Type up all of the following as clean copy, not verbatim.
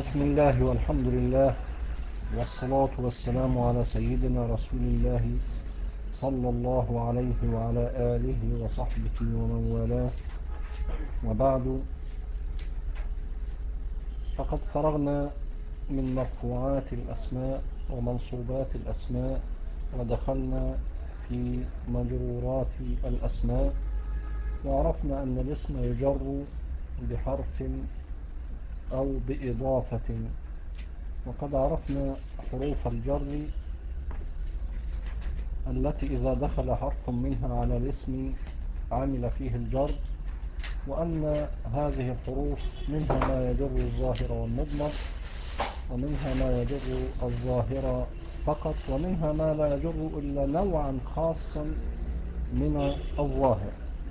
بسم الله والحمد لله والصلاة والسلام على سيدنا رسول الله صلى الله عليه وعلى آله وصحبه ومن والاه، وبعد. فقد فرغنا من مرفوعات الأسماء ومنصوبات الأسماء، ودخلنا في مجرورات الأسماء، وعرفنا أن الاسم يجر بحرف أو بإضافة. وقد عرفنا حروف الجر التي إذا دخل حرف منها على الاسم عمل فيه الجر، وأن هذه الحروف منها ما يجر الظاهر والمضمر، ومنها ما يجر الظاهر فقط، ومنها ما لا يجر إلا نوعا خاصا من الظاهر.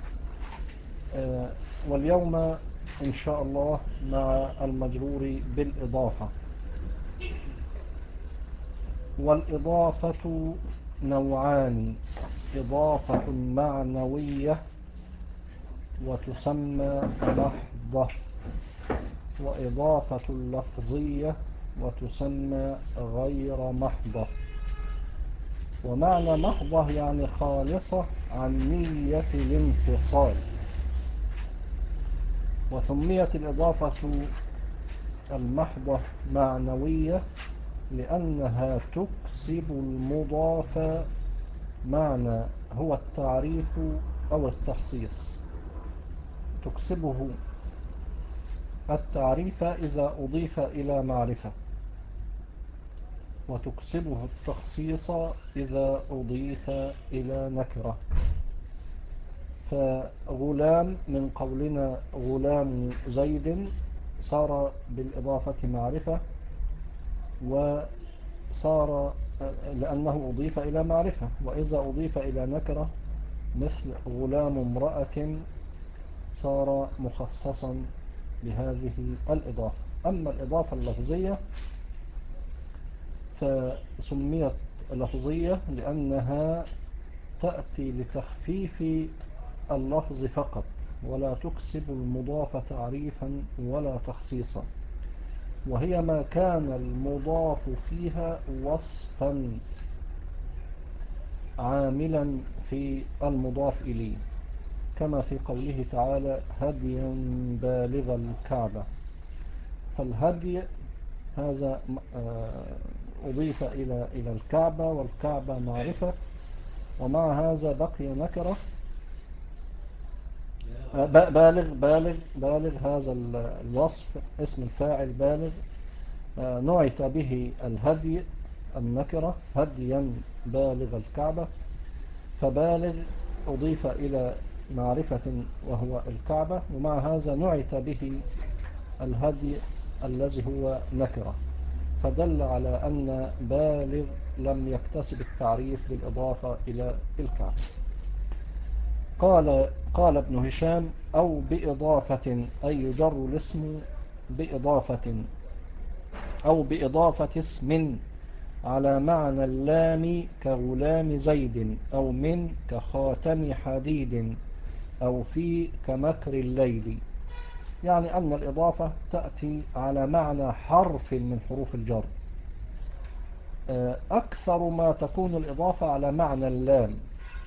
واليوم إن شاء الله مع المجرور بالإضافة. والإضافة نوعان: إضافة معنوية وتسمى محضة، وإضافة لفظية وتسمى غير محضة. ومعنى محضة يعني خالصة عن نية الانفصال. وسميت الإضافة المحضة معنوية لأنها تكسب المضاف معنى هو التعريف أو التخصيص. تكسبه التعريف إذا أضيف إلى معرفة، وتكسبه التخصيص إذا أضيف إلى نكرة. فغلام من قولنا غلام زيد صار بالإضافة معرفة، وصار لأنه أضيف إلى معرفة. وإذا أضيف إلى نكرة مثل غلام امرأة صار مخصصا بهذه الإضافة. أما الإضافة اللفظية فسميت لفظية لأنها تأتي لتخفيف اللفظ فقط، ولا تكسب المضاف تعريفا ولا تخصيصا، وهي ما كان المضاف فيها وصفا عاملا في المضاف إليه، كما في قوله تعالى هديا بالغ الكعبة. فالهدي هذا أضيف إلى الكعبة، والكعبة معرفة، ومع هذا بقي نكرة. بالغ هذا الوصف اسم الفاعل بالغ، نعت به الهدي النكرة هديا بالغ الكعبة. فبالغ أضيف إلى معرفة وهو الكعبة، ومع هذا نعت به الهدي الذي هو نكرة، فدل على أن بالغ لم يكتسب التعريف بالإضافة إلى الكعبة. قال ابن هشام أو بإضافة، أي يجر الاسم بإضافة أو بإضافة اسم على معنى اللام كغلام زيد، أو من كخاتم حديد، أو في كمكر الليل. يعني أن الإضافة تأتي على معنى حرف من حروف الجر. أكثر ما تكون الإضافة على معنى اللام،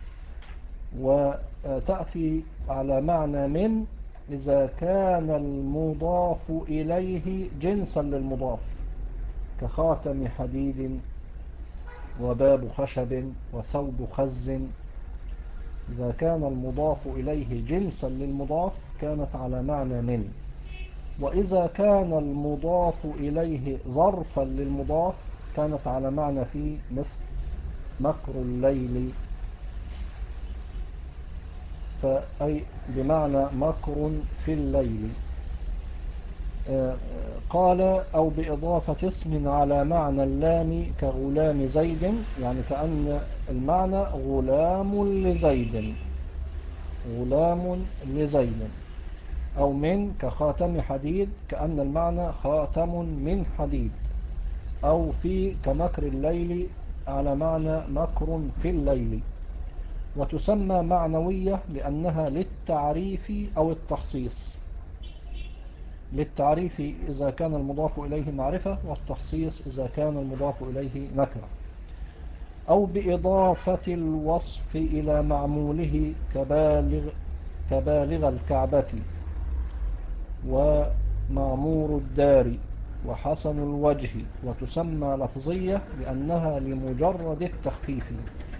وتأتي على معنى من إذا كان المضاف إليه جنسا للمضاف، كخاتم حديد وباب خشب وثوب خز. إذا كان المضاف إليه جنسا للمضاف كانت على معنى من. وإذا كان المضاف إليه ظرفا للمضاف كانت على معنى في، مثل مكر الليل، فأي بمعنى مكر في الليل. قال أو بإضافة اسم على معنى اللام كغلام زيد، يعني كأن المعنى غلام لزيد، غلام لزيد. أو من كخاتم حديد، كأن المعنى خاتم من حديد. أو في كمكر الليل، على معنى مكر في الليل. وتسمى معنوية لأنها للتعريف أو التخصيص. للتعريف إذا كان المضاف إليه معرفة، والتخصيص إذا كان المضاف إليه نكرة. أو بإضافة الوصف إلى معموله كبالغ الكعبة ومعمور الدار وحسن الوجه، وتسمى لفظية لأنها لمجرد التخفيف.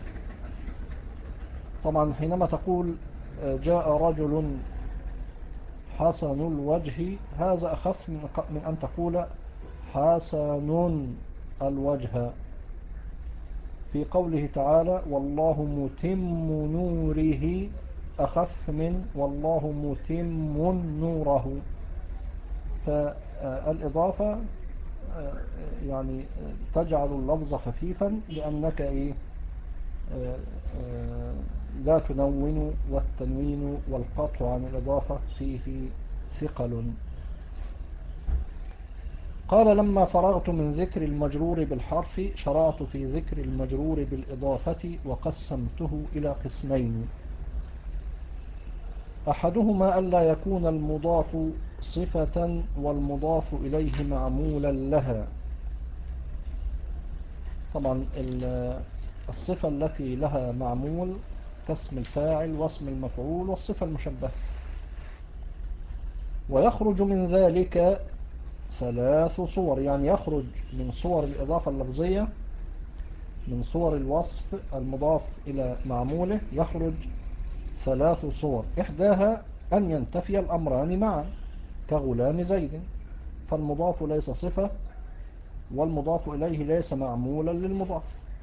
طبعا حينما تقول جاء رجل حسن الوجه، هذا أخف من أن تقول حسن الوجه. في قوله تعالى والله متم نوره أخف من والله متم نوره. فالإضافة يعني تجعل اللفظ خفيفا لأنك لا تنون، والتنوين والقطع عن الإضافة فيه ثقل. قال لما فرغت من ذكر المجرور بالحرف شرعت في ذكر المجرور بالإضافة، وقسمته إلى قسمين: أحدهما ألا يكون المضاف صفة والمضاف إليه معمولا لها. طبعا الصفة التي لها معمول كاسم الفاعل واسم المفعول والصفة المشبهة. ويخرج من ذلك ثلاث صور، يعني يخرج من صور الإضافة اللفظية، من صور الوصف المضاف إلى معموله، يخرج ثلاث صور: إحداها أن ينتفي الأمران معا كغلام زيد، فالمضاف ليس صفة والمضاف إليه ليس معمولا للمضاف.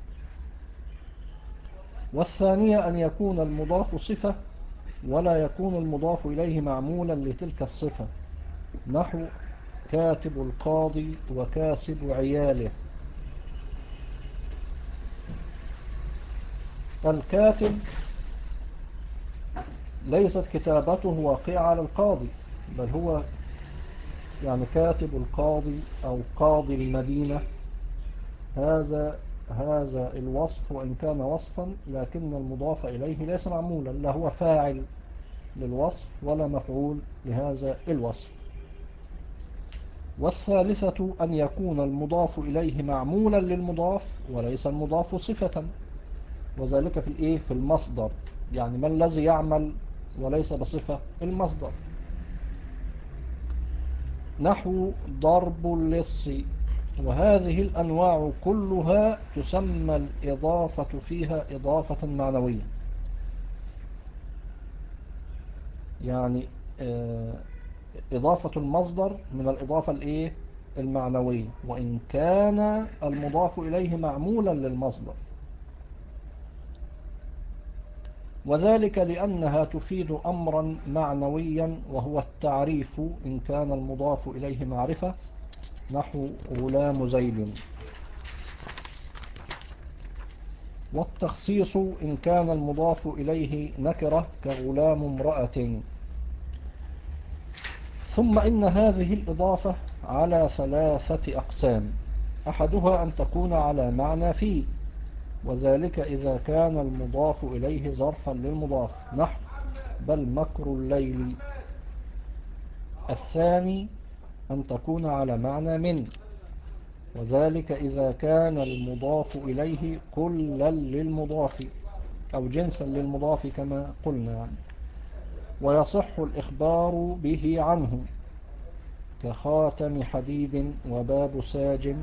والثانية أن يكون المضاف صفة ولا يكون المضاف إليه معمولا لتلك الصفة، نحو كاتب القاضي وكاسب عياله. الكاتب ليست كتابته واقعة على القاضي، بل هو يعني كاتب القاضي أو قاضي المدينة، هذا الوصف وإن كان وصفا لكن المضاف إليه ليس معمولا، لا هو فاعل للوصف ولا مفعول لهذا الوصف. والثالثة أن يكون المضاف إليه معمولا للمضاف وليس المضاف صفة، وذلك في المصدر. يعني ما الذي يعمل وليس بصفة؟ المصدر. نحو ضرب اللص. وهذه الأنواع كلها تسمى الإضافة فيها إضافة معنوية، يعني إضافة المصدر من الإضافة المعنوية، وإن كان المضاف إليه معمولا للمصدر، وذلك لأنها تفيد أمرا معنويا وهو التعريف إن كان المضاف إليه معرفة، نحو غلام زيد. والتخصيص إن كان المضاف إليه نكرة كغلام امرأة. ثم إن هذه الإضافة على ثلاثة أقسام: أحدها أن تكون على معنى في، وذلك إذا كان المضاف إليه ظرفا للمضاف، نحو بل مكر الليل. الثاني أن تكون على معنى من، وذلك إذا كان المضاف إليه كلا للمضاف أو جنسا للمضاف كما قلنا، ويصح الإخبار به عنه كخاتم حديد وباب ساج،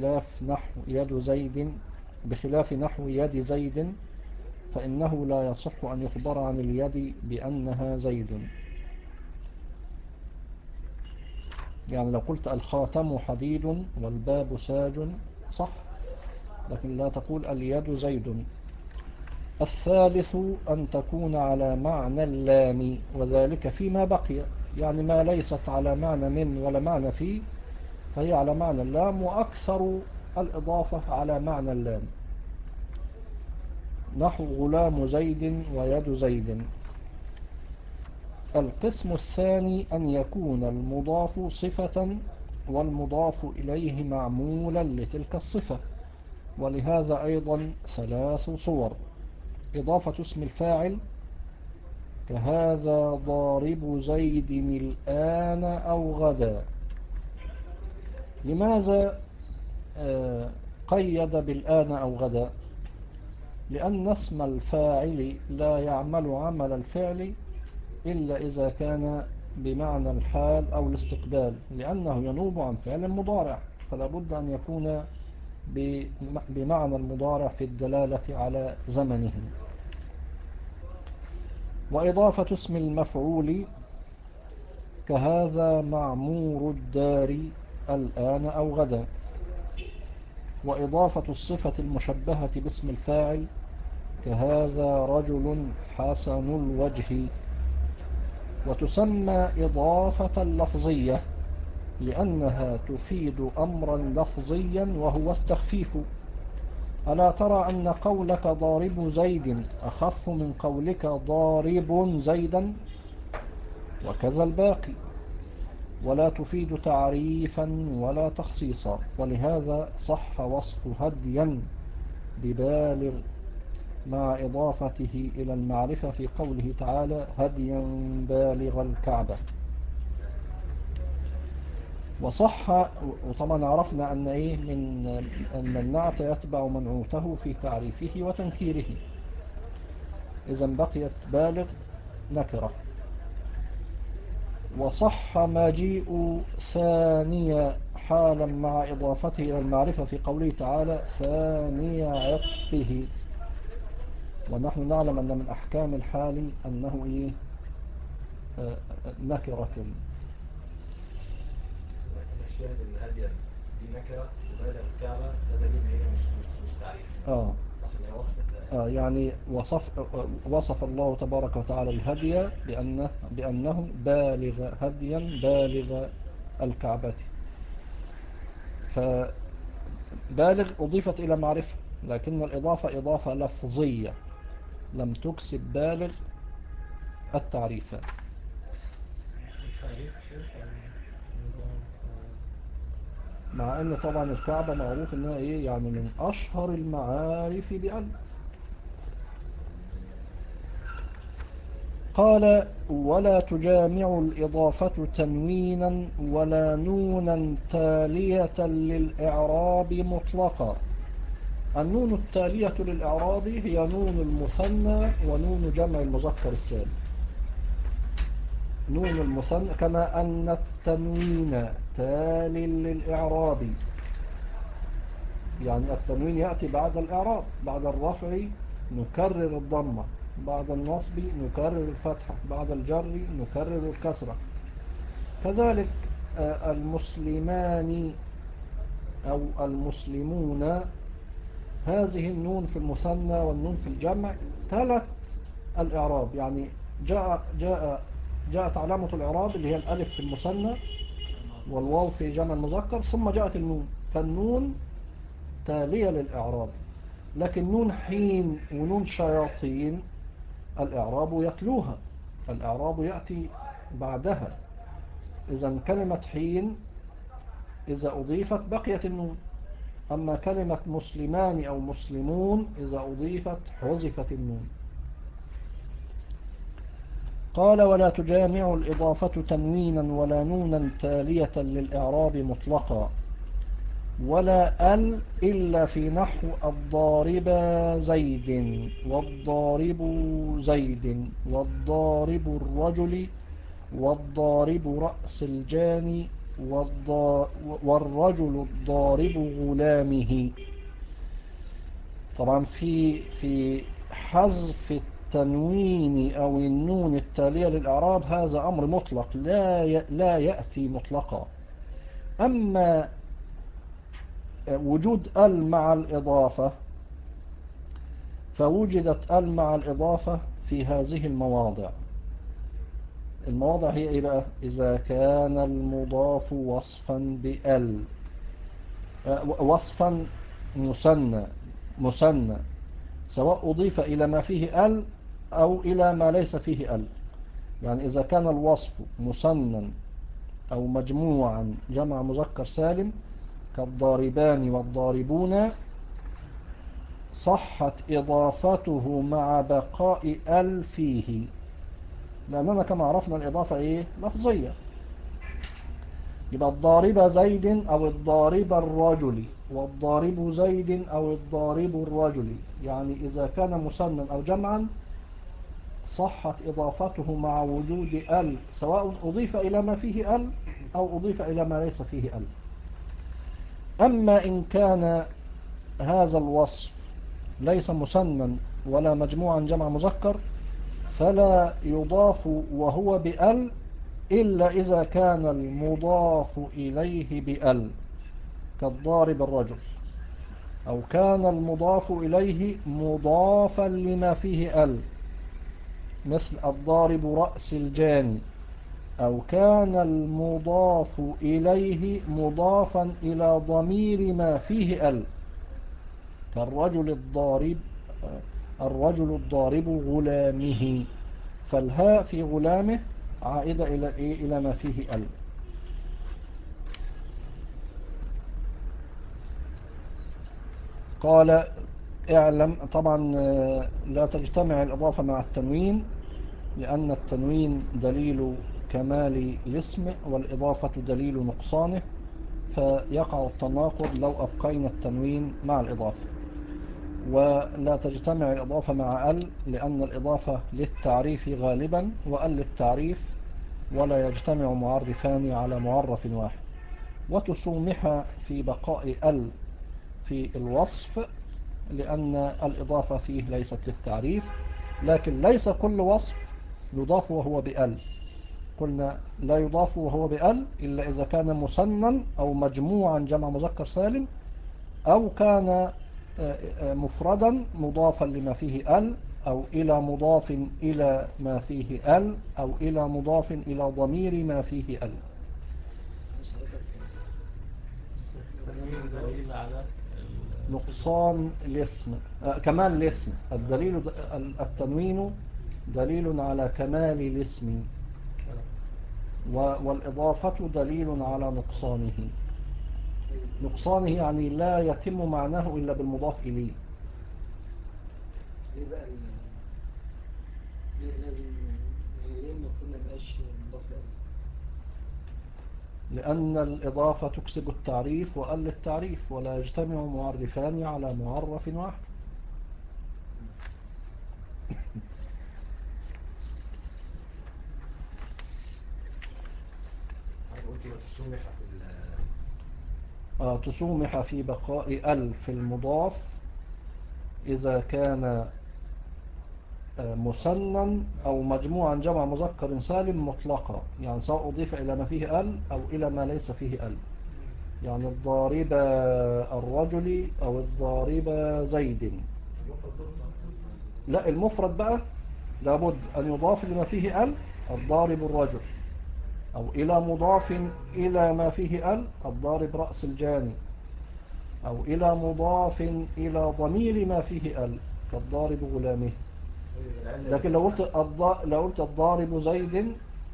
بخلاف نحو يد زيد، فإنه لا يصح أن يخبر عن اليد بأنها زيد. يعني لو قلت الخاتم حديد والباب ساج صح، لكن لا تقول اليد زيد. الثالث أن تكون على معنى اللام، وذلك فيما بقي، يعني ما ليست على معنى من ولا معنى في فهي على معنى اللام، وأكثر الإضافة على معنى اللام، نحو غلام زيد ويد زيد. القسم الثاني أن يكون المضاف صفة والمضاف إليه معمولا لتلك الصفة، ولهذا أيضا ثلاث صور: إضافة اسم الفاعل كهذا ضارب زيد الآن أو غدا. لماذا قيد بالآن أو غدا؟ لأن اسم الفاعل لا يعمل عمل الفعل إلا إذا كان بمعنى الحال أو الاستقبال، لأنه ينوب عن فعل مضارع، فلا بد أن يكون بمعنى المضارع في الدلالة على زمنه. وإضافة اسم المفعول كهذا معمور الدار الآن أو غدا. وإضافة الصفة المشبهة باسم الفاعل كهذا رجل حسن الوجه. وتسمى إضافة لفظية لأنها تفيد أمرا لفظيا وهو التخفيف. ألا ترى أن قولك ضارب زيد أخف من قولك ضارب زيدا؟ وكذا الباقي. ولا تفيد تعريفا ولا تخصيصا، ولهذا صح وصف هديا ببالغ مع إضافته إلى المعرفة في قوله تعالى هديا بالغ الكعبة. وصح، وطبعا عرفنا أن أن النعت يتبع منعوته في تعريفه وتنكيره، إذا بقيت بالغ نكرة. وصح مجيء ثانية حالا مع إضافته إلى المعرفة في قوله تعالى ثاني عطفه. ونحن نعلم أن من أحكام الحال أنه نكرة. الشاهد ان هديا دي نكره وبالغ الكعبه ده دليل ان هي مش تعريف. صح ان هي وصف. يعني وصف الله تبارك وتعالى الهدي بأنه بالغ هديا بالغ الكعبة. فبالغ أضيفت إلى معرفة، لكن الإضافة إضافة لفظية لم تكسب بالغ التعريف. مع أن طبعا الكعبة معروف أنها يعني من أشهر المعارف بأن. قال ولا تجامع الإضافة تنوينا ولا نونا تالية للإعراب مطلقا. النون التالية للإعراب هي نون المثنى ونون جمع المذكر السالم. نون المثنى كما أن التنوين تال للإعراب، يعني التنوين يأتي بعد الإعراب، بعد الرفع نكرر الضمة، بعد النصب نكرر الفتحة، بعد الجر نكرر الكسرة. كذلك المسلمان أو المسلمون، هذه النون في المثنى والنون في الجمع ثلاث الإعراب، يعني جاءت علامة الإعراب اللي هي الألف في المثنى والواو في جمع المذكر، ثم جاءت النون، فالنون تالية للإعراب. لكن نون حين ونون شياطين الإعراب يتلوها، الإعراب يأتي بعدها. إذا كلمة حين إذا أضيفت بقيت النون، أما كلمة مسلمان أو مسلمون إذا أضيفت حذفت النون. قال ولا تجامع الإضافة تنوينا ولا نونا تالية للإعراب مطلقا، ولا إلا في نحو الضارب زيد والضارب زيد والضارب الرجل والضارب رأس الجاني والرجل الضارب غلامه. طبعا في حذف التنوين أو النون التالية للإعراب هذا أمر مطلق لا يأتي مطلقا. أما وجود مع الإضافة فوجدت مع الإضافة في هذه المواضع هي إيه بقى؟ إذا كان المضاف وصفا بأل، وصفا مثنى سواء أضيف إلى ما فيه ال أو إلى ما ليس فيه ال. يعني إذا كان الوصف مثنى أو مجموعا جمع مذكر سالم كالضاربان والضاربون صحت إضافته مع بقاء ال فيه. لأننا كما عرفنا الإضافة إيه؟ لفظية. يبقى الضارب زيد أو الضارب الرجل، والضارب زيد أو الضارب الرجل، يعني إذا كان مثنى أو جمعا صحت إضافته مع وجود ال، سواء أضيف إلى ما فيه ال أو أضيف إلى ما ليس فيه ال. أما إن كان هذا الوصف ليس مثنى ولا مجموعا جمع مذكر فلا يضاف وهو بال إلا إذا كان المضاف إليه بال، كالضارب الرجل، أو كان المضاف إليه مضافا لما فيه ال، مثل الضارب رأس الجاني، أو كان المضاف إليه مضافا إلى ضمير ما فيه ال، كالرجل الضارب، الرجل الضارب غلامه، فالهاء في غلامه عائدة إلى ما فيه ال. قال اعلم، طبعا لا تجتمع الإضافة مع التنوين، لأن التنوين دليل كمال الاسم والإضافة دليل نقصانه، فيقع التناقض لو أبقينا التنوين مع الإضافة. ولا تجتمع الإضافة مع ال، لأن الإضافة للتعريف غالبا وال للتعريف، ولا يجتمع معرفان على معرف واحد. وتسومح في بقاء ال في الوصف، لأن الإضافة فيه ليست للتعريف، لكن ليس كل وصف يضاف وهو بأل. قلنا لا يضاف وهو بأل إلا إذا كان مثنى أو مجموعا جمع مذكر سالم، أو كان مفردا مضافا لما فيه ال، أو إلى مضاف إلى ما فيه ال، أو إلى مضاف إلى ضمير ما فيه ال. التنوين دليل على نقصان الاسم، كمال الاسم. الدليل التنوين دليل على كمال الاسم، والإضافة دليل على نقصانه. نقصانه يعني لا يتم معناه إلا بالمضاف إليه. ليه بقى ليه لازم، يعني ليه المفروض ما يبقاش مضاف لألف؟ لأن الإضافة تكسب التعريف وأل التعريف، ولا يجتمع معرفان على معرف واحد. قلت وتسمح في تسومح في بقاء ال في المضاف إذا كان مثنى أو مجموعا جمع مذكر سالم مطلقا، يعني سواء أضيف إلى ما فيه ال أو إلى ما ليس فيه ال، يعني الضارب الرجل أو الضارب زيد. لا، المفرد بقى لابد أن يضاف لما فيه ال، الضارب الرجل، أو إلى مضاف إلى ما فيه ال، الضارب رأس الجاني، أو إلى مضاف إلى ضمير ما فيه ال، كالضارب غلامه. لكن لو قلت الضارب زيد،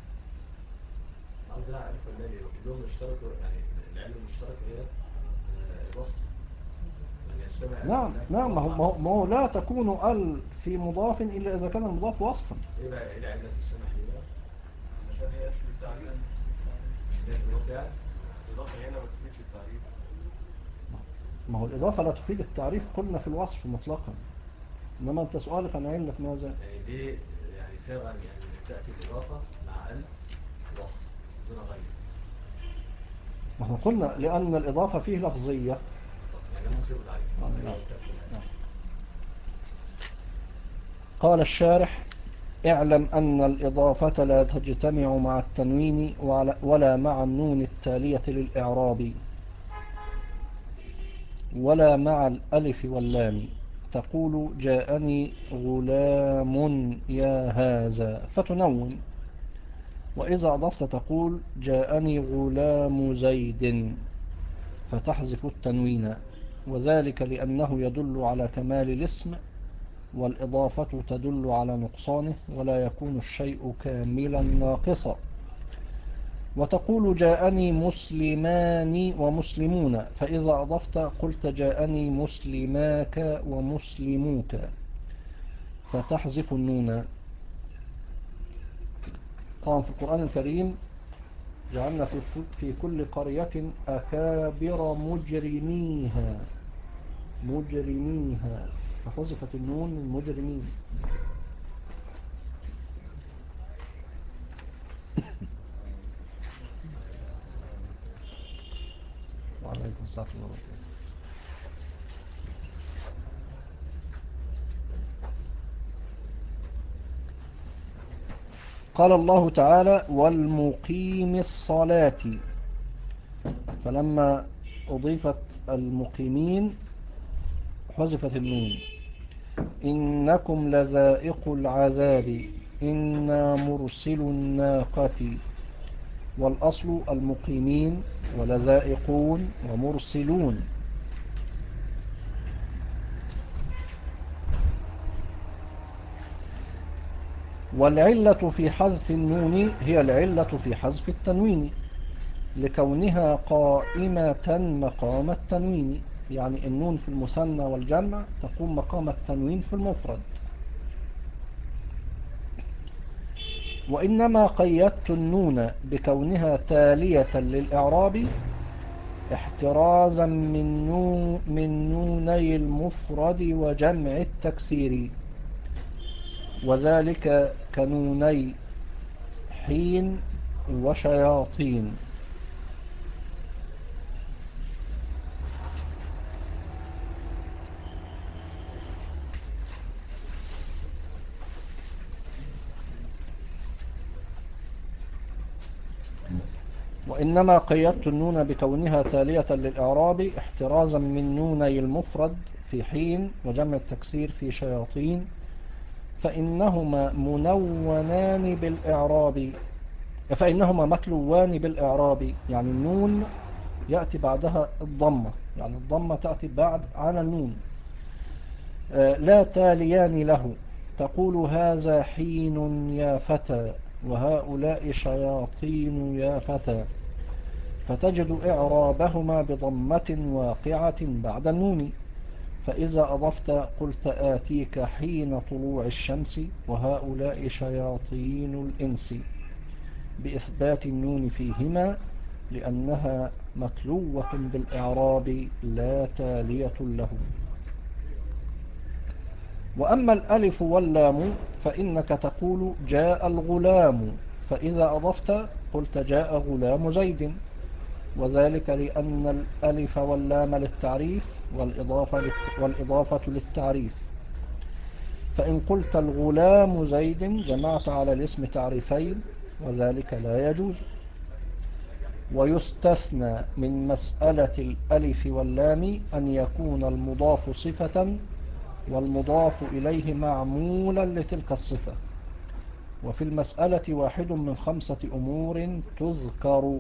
قصدي لا ألف واللام كلهم اشتركوا، يعني العلم المشترك هي الوصف، يعني يجتمع ألف نعم واللام نعم، مع الوصف. ما هو لا تكون ال في مضاف إلا إذا كان المضاف وصفا. إيه بقى إيه العلة تسمح لي بقى؟ عشان هي اسم التعريف. مش لازم الوصف يعني؟ الإضافة هنا ما تفيدش التعريف. ما هو الإضافة لا تفيد التعريف، قلنا في الوصف مطلقا، إنما أنت سؤالك عن علة ماذا؟ يعني ليه يعني سابقا يعني تأتي الإضافة مع ال وصف دون غيره؟ ما هو قلنا لأن الإضافة فيه لفظية. بالظبط، يعني لم تصيبه تعريف نعم. هي تدخل يعني. قال الشارح: اعلم أن الإضافة لا تجتمع مع التنوين ولا مع النون التالية للإعراب، ولا مع الألف واللام. تقول جاءني غلام يا هذا فتنون، وإذا أضفت تقول جاءني غلام زيد فتحذف التنوين، وذلك لأنه يدل على كمال الاسم، والإضافة تدل على نقصانه، ولا يكون الشيء كاملا ناقصا. وتقول جاءني مسلمان ومسلمون، فإذا أضفت قلت جاءني مسلماك ومسلموك فتحذف النون. طبعا في القرآن الكريم جعلنا في كل قرية أكابر مجرميها فحذفت النون المجرمين. وعليكم السلام ورحمة الله. قال الله تعالى والمقيم الصلاة، فلما أضيفت المقيمين حذفت النون. إنكم لذائق العذاب إنا مرسل الناقة، والأصل المقيمين ولذائقون ومرسلون. والعلة في حذف النون هي العلة في حذف التنوين لكونها قائمة مقام التنوين، يعني النون في المثنى والجمع تقوم مقام التنوين في المفرد. وإنما قيدت النون بكونها تالية للإعراب احترازا من نوني المفرد وجمع التكسير، وذلك كنوني حين وشياطين. وإنما قيدت النون بكونها تالية للإعراب احترازا من نوني المفرد في حين وجمع التكسير في شياطين، فإنهما متلوان بالإعراب، يعني النون يأتي بعدها الضمة، يعني الضمة تأتي بعد عن النون. لا تاليان له، تقول هذا حين يا فتى وهؤلاء شياطين يا فتى، فتجد إعرابهما بضمة واقعة بعد النون. فإذا أضفت قلت آتيك حين طلوع الشمس وهؤلاء شياطين الإنس، بإثبات النون فيهما لأنها متلوة بالإعراب لا تالية له. وأما الألف واللام فإنك تقول جاء الغلام، فإذا أضفت قلت جاء غلام زيد، وذلك لأن الألف واللام للتعريف والإضافة للتعريف. فإن قلت الغلام زيد جمعت على الاسم تعريفين، وذلك لا يجوز. ويستثنى من مسألة الألف واللام أن يكون المضاف صفة والمضاف إليه معمولا لتلك الصفة، وفي المسألة واحد من 5 أمور تذكر،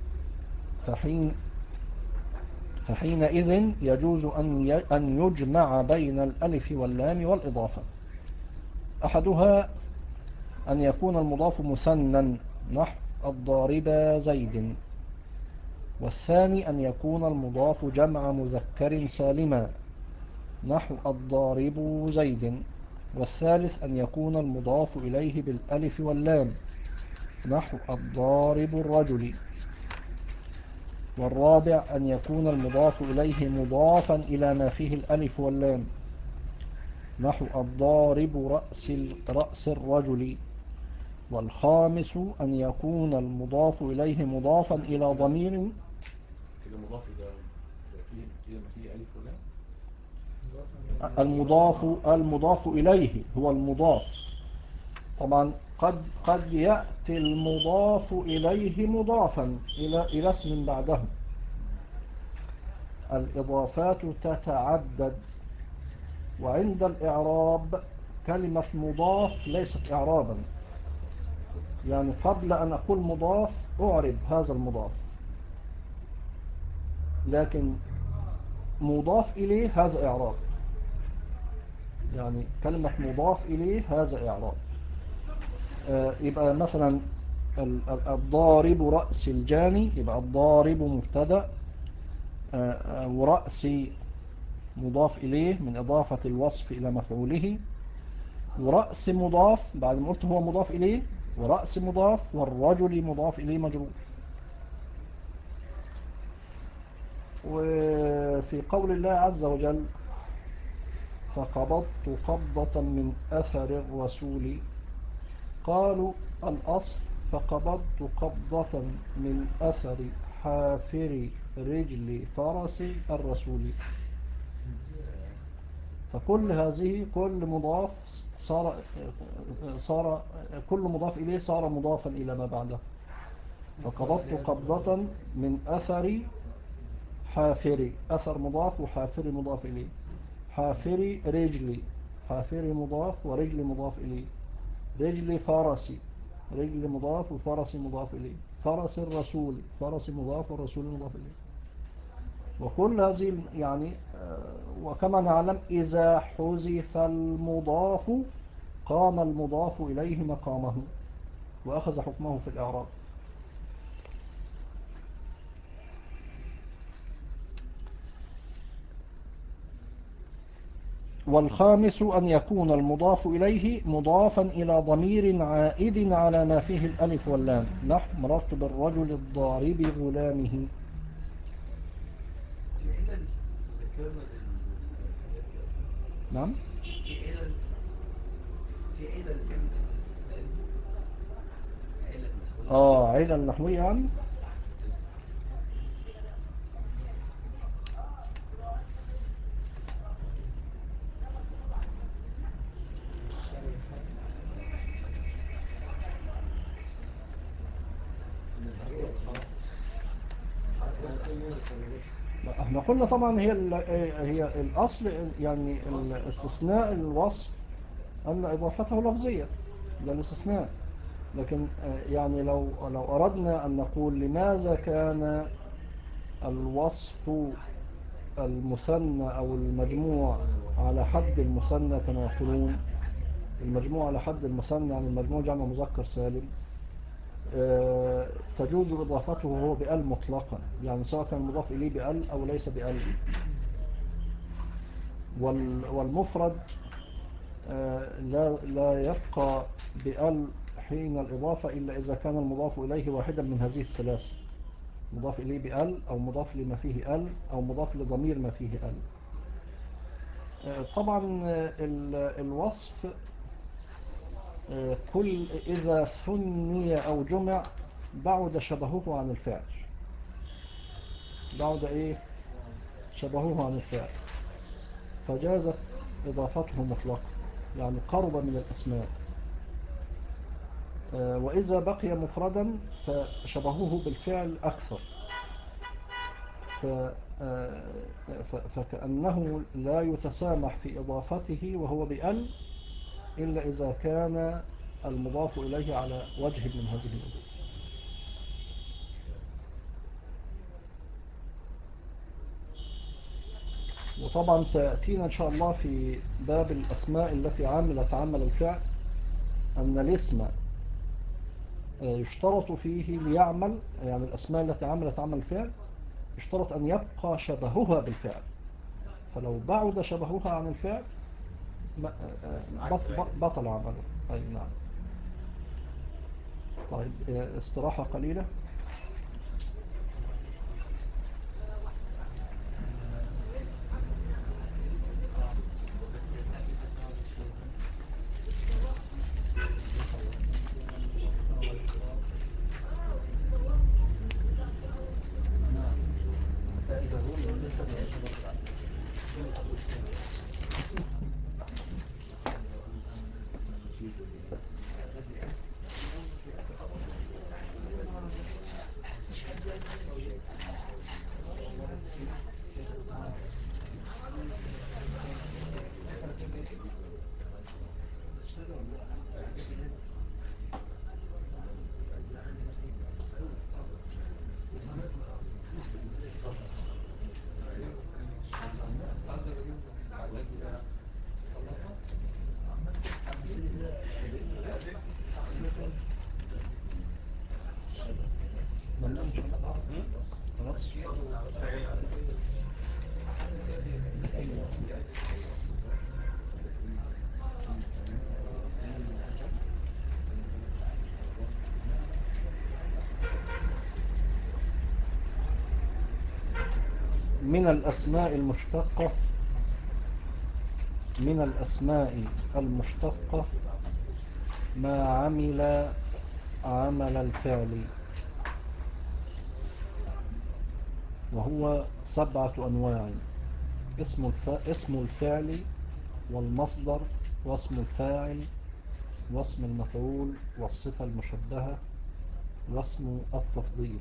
فحينئذ يجوز أن يجمع بين الألف واللام والإضافة. أحدها أن يكون المضاف مثنى نحو الضارب زيد، والثاني أن يكون المضاف جمع مذكر سالما نحو الضارب زيد، والثالث أن يكون المضاف إليه بالألف واللام نحو الضارب الرجل، والرابع أن يكون المضاف إليه مضافا إلى ما فيه الألف واللام نحو الضارب رأس الرجل، والخامس أن يكون المضاف إليه مضافا إلى ضمير. كده مضاف إلى ما فيه ألف ولا المضاف إليه هو المضاف. طبعا قد يأتي المضاف إليه مضافا إلى اسم بعده. الإضافات تتعدد، وعند الإعراب كلمة مضاف ليست إعرابا، يعني قبل أن أقول مضاف أعرب هذا المضاف، لكن مضاف إليه هذا إعراب، يعني كلمة مضاف إليه هذا إعراب. يبقى مثلا الضارب رأس الجاني، يبقى الضارب مبتدأ ورأس مضاف إليه من إضافة الوصف إلى مفعوله، ورأس مضاف بعد ما قلت هو مضاف إليه ورأس مضاف، والرجل مضاف إليه مجرور. وفي قول الله عز وجل فقبضت قبضة من أثر الرسول، قالوا الأصل فقبضت قبضة من أثر حافر رجل فرس الرسول. فكل هذه كل مضاف صار كل مضاف إليه صار مضافا إلى ما بعده. فقبضت قبضة من أثر حافر، أثر مضاف وحافر مضاف إليه. حافر رجلي، حافر مضاف ورجل مضاف إليه. رجل فرسي، رجل مضاف وفرس مضاف إليه. فرس الرسول، فرس مضاف والرسول مضاف إليه. وكل هذه يعني وكما نعلم إذا حذف المضاف قام المضاف إليه مقامه وأخذ حكمه في الإعراب. والخامس أن يكون المضاف إليه مضافا إلى ضمير عائد على ما فيه الألف واللام، نحو مررت بالرجل الضارب غلامه. نعم. في علل في الاستثناء، علل نحوية يعني. احنا قلنا طبعا هي الأصل يعني الاستثناء الوصف أن إضافته لفظية، ده الاستثناء. لكن يعني لو أردنا أن نقول لماذا كان الوصف المثنى أو المجموع على حد المثنى كما يقولون، المجموع على حد المثنى يعني المجموع جمع مذكر سالم، تجوز إضافته هو بأل مطلقا، يعني سواء كان مضاف إليه بأل أو ليس بأل. والمفرد لا يبقى بأل حين الإضافة إلا إذا كان المضاف إليه واحدا من هذه الثلاث، مضاف إليه بأل أو مضاف لما فيه أل أو مضاف لضمير ما فيه أل. طبعا الوصف كل إذا ثني أو جمع بعد شبهه عن الفعل، بعد شبهه عن الفعل، فجازت إضافته مطلقا، يعني قرب من الأسماء. وإذا بقي مفردا فشبهه بالفعل أكثر، فكأنه لا يتسامح في إضافته وهو بأل إلا إذا كان المضاف إليه على وجه من هذه الوجوه. وطبعا سيأتينا إن شاء الله في باب الأسماء التي عمل الفعل أن الاسم يشترط فيه ليعمل، يعني الأسماء التي عمل الفعل يشترط أن يبقى شبهها بالفعل، فلو بعد شبهها عن الفعل بطل عمله. أي نعم. طيب استراحة قليلة. من الأسماء المشتقة من الأسماء المشتقة ما عمل عمل الفعل، وهو 7 أنواع: اسم الفعل، والمصدر، واسم الفاعل، واسم المفعول، والصفة المشبهة، واسم التفضيل.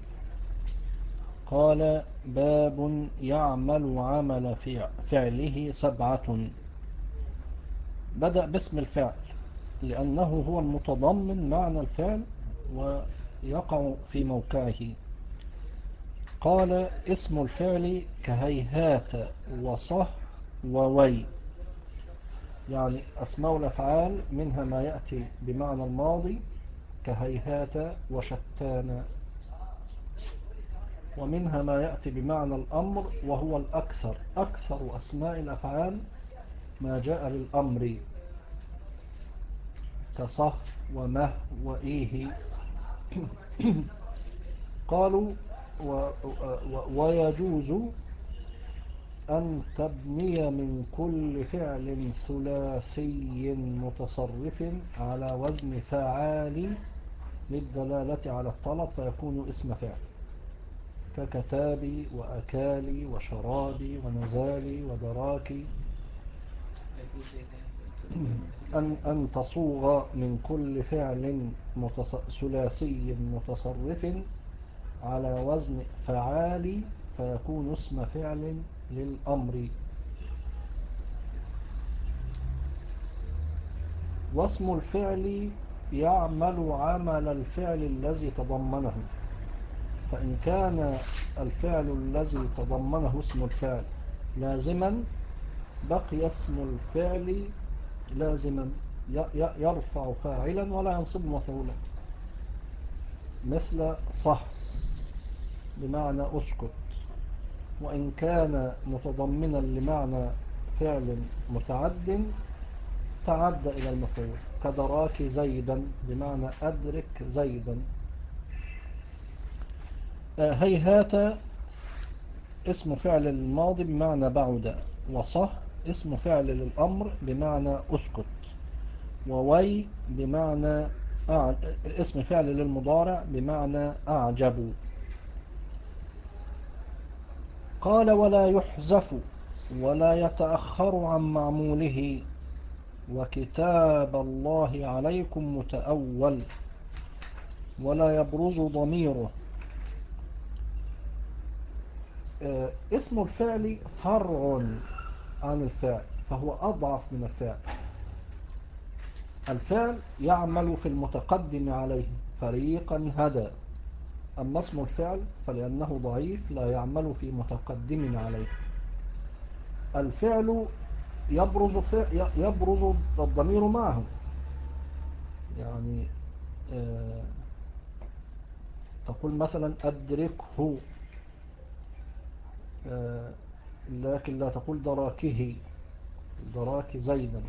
قال: باب يعمل عمل فعله 7. بدأ باسم الفعل لأنه هو المتضمن معنى الفعل ويقع في موقعه. قال: اسم الفعل كهيهات وصه ووي، يعني أسماء الأفعال منها ما يأتي بمعنى الماضي كهيهات وشتان، ومنها ما يأتي بمعنى الأمر وهو الأكثر. أكثر أسماء الأفعال ما جاء للأمر كصه ومه وإيه. قالوا: ويجوز أن تبني من كل فعل ثلاثي متصرف على وزن فعال للدلالة على الطلب فيكون اسم فعل، ككتابي وأكالي وشرابي ونزالي ودراكي. أن تصوغ من كل فعل ثلاثي متصرف على وزن فعال فيكون اسم فعل للأمر. واسم الفعل يعمل عمل الفعل الذي تضمنه، فإن كان الفعل الذي تضمنه اسم الفعل لازما بقي اسم الفعل لازما يرفع فاعلا ولا ينصب مفعولا، مثل صح بمعنى أسكت. وإن كان متضمنا لمعنى فعل متعد تعد إلى المفعول، كدراك زيدا بمعنى أدرك زيدا. هيهات اسم فعل الماضي بمعنى بعد، وصح اسم فعل للأمر بمعنى أسكت، ووي بمعنى اسم فعل للمضارع بمعنى أعجب. قال: ولا يحذف ولا يتأخر عن معموله، وكتاب الله عليكم متأول، ولا يبرز ضميره. اسم الفعل فرع عن الفعل فهو أضعف من الفعل. الفعل يعمل في المتقدم عليه، فريقا هدى. أما اسم الفعل فلأنه ضعيف لا يعمل في متقدم عليه. الفعل يبرز الضمير معه، يعني تقول مثلا أدركه، لكن لا تقول دراكه، دراك زيدا.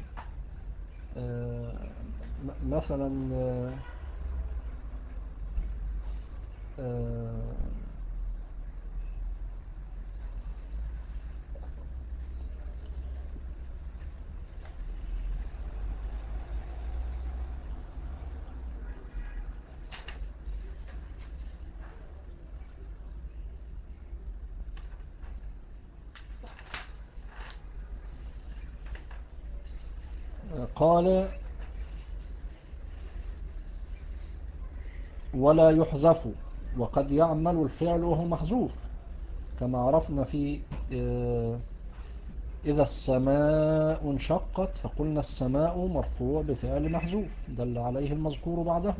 مثلا قال: ولا يحذف، وقد يعمل الفعل وهو محذوف، كما عرفنا في إذا السماء انشقت فقلنا السماء مرفوع بفعل محذوف دل عليه المذكور بعده.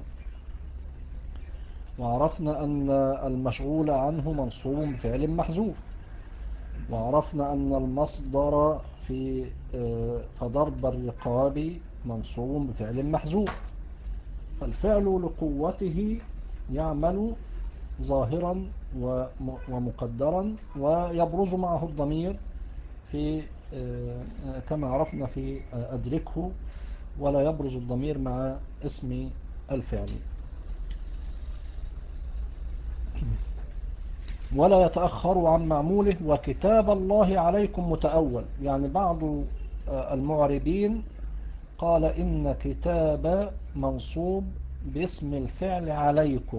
وعرفنا أن المشغول عنه منصوب بفعل محذوف. وعرفنا أن المصدر في فضرب الرقاب منصوب بفعل محذوف. فالفعل لقوته يعمل ظاهرا ومقدرا، ويبرز معه الضمير في كما عرفنا في أدركه، ولا يبرز الضمير مع اسم الفعل. ولا يتأخر عن معموله. وكتاب الله عليكم متأول، يعني بعض المعربين قال إن كتاب منصوب باسم الفعل عليكم.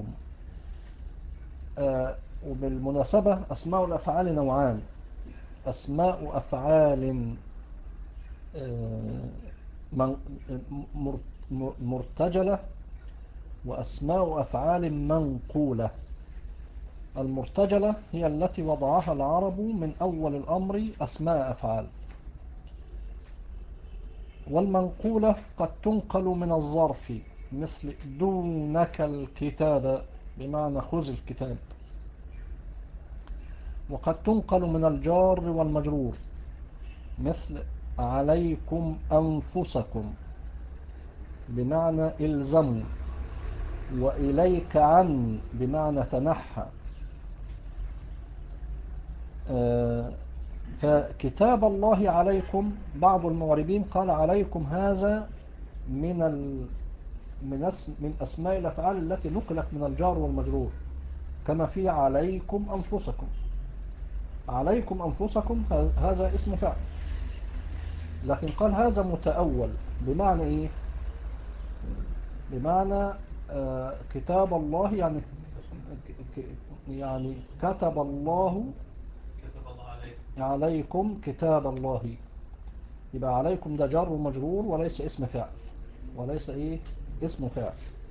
وبالمناسبة أسماء الأفعال نوعان: أسماء أفعال مرتجلة، وأسماء أفعال منقولة. المرتجلة هي التي وضعها العرب من أول الأمر أسماء أفعال، والمنقولة قد تنقل من الظرف مثل دونك الكتاب بمعنى خذ الكتاب، وقد تنقل من الجار والمجرور مثل عليكم أنفسكم بمعنى إلزموا، وإليك عني بمعنى تنحى. فكتاب الله عليكم، بعض المعربين قال عليكم هذا من أسماء الأفعال التي نقلت من الجار والمجرور، كما في عليكم أنفسكم. عليكم أنفسكم هذا اسم فعل، لكن قال هذا متأول بمعنى إيه؟ بمعنى كتاب الله، يعني كتب الله عليكم كتاب الله. يبقى عليكم ده جار ومجرور وليس اسم فعل، وليس إيه اسم فعل.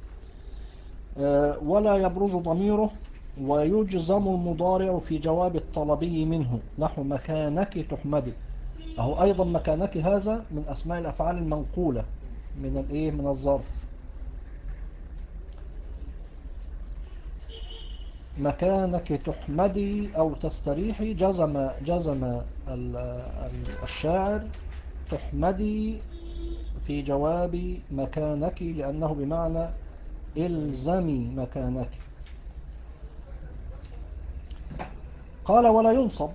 ولا يبرز ضميره. ويجزم المضارع في جواب الطلبي منه نحو مكانك تحمدي. أهو أيضا مكانك هذا من أسماء الأفعال المنقولة من الإيه من الظرف. مكانك تحمدي أو تستريحي، جزم الشاعر تحمدي في جواب مكانك لأنه بمعنى إلزمي مكانك. قال ولا ينصب.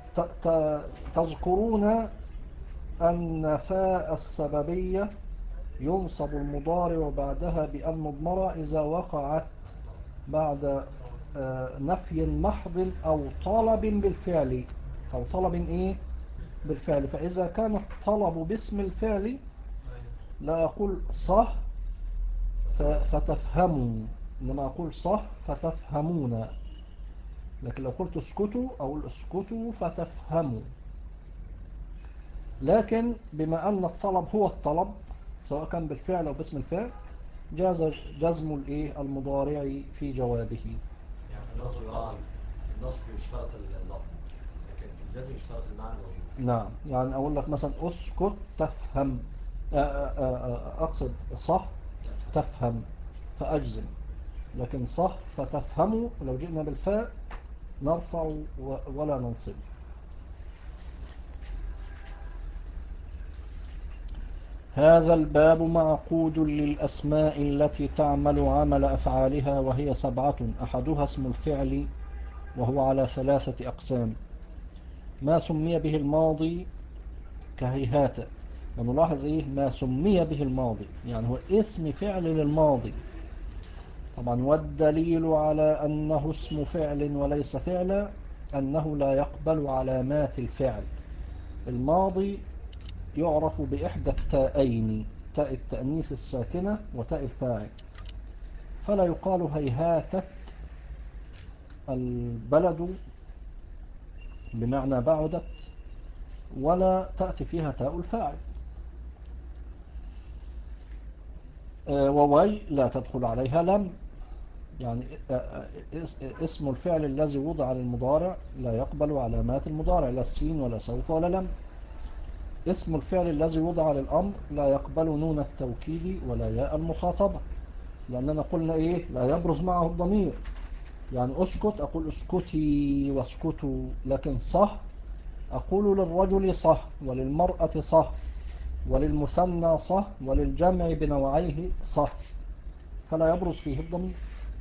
تذكرون أن فاء السببية ينصب المضارع بعدها بأن مضمرة إذا وقعت بعد نفي محض أو طلب بالفعل، أو طلب إيه بالفعل. فإذا كان الطلب باسم الفعل لا أقول صح فتفهموا، إنما أقول صح فتفهمون. لكن لو قلت اسكتوا أقول اسكتوا فتفهموا. لكن بما أن الطلب هو الطلب سواء كان بالفعل أو باسم الفعل، جاز جزم الإيه المضارع في جوابه. يعني في النصب يراعى، في النصب يشترط اللفظ، لكن في الجزم يشترط المعنى موجود. نعم، يعني أقول لك مثلا اسكت تفهم، أقصد صح تفهم فأجزم، لكن صح فتفهموا لو جئنا بالفاء نرفع ولا ننصب. هذا الباب معقود للأسماء التي تعمل عمل أفعالها، وهي 7: أحدها اسم الفعل وهو على 3 أقسام: ما سمي به الماضي كهيهات. ونلاحظ إيه ما سمي به الماضي، يعني هو اسم فعل للماضي طبعا. والدليل على أنه اسم فعل وليس فعلا أنه لا يقبل علامات الفعل. الماضي يعرف بإحدى التاءين، تاء التأنيث الساكنة وتاء الفاعل، فلا يقال هيهاتت البلد بمعنى بعدت، ولا تأتي فيها تاء الفاعل. ووي لا تدخل عليها لم، يعني اسم الفعل الذي وضع للمضارع لا يقبل علامات المضارع، لا السين ولا سوف ولا لم. اسم الفعل الذي وضع للأمر لا يقبل نون التوكيد ولا ياء المخاطبة، لأننا قلنا إيه لا يبرز معه الضمير. يعني أسكت أقول أسكتي واسكتوا، لكن صح أقول للرجل صح، وللمرأة صح، وللمثنى صح، وللجمع بنوعيه صح، فلا يبرز فيه الضمير.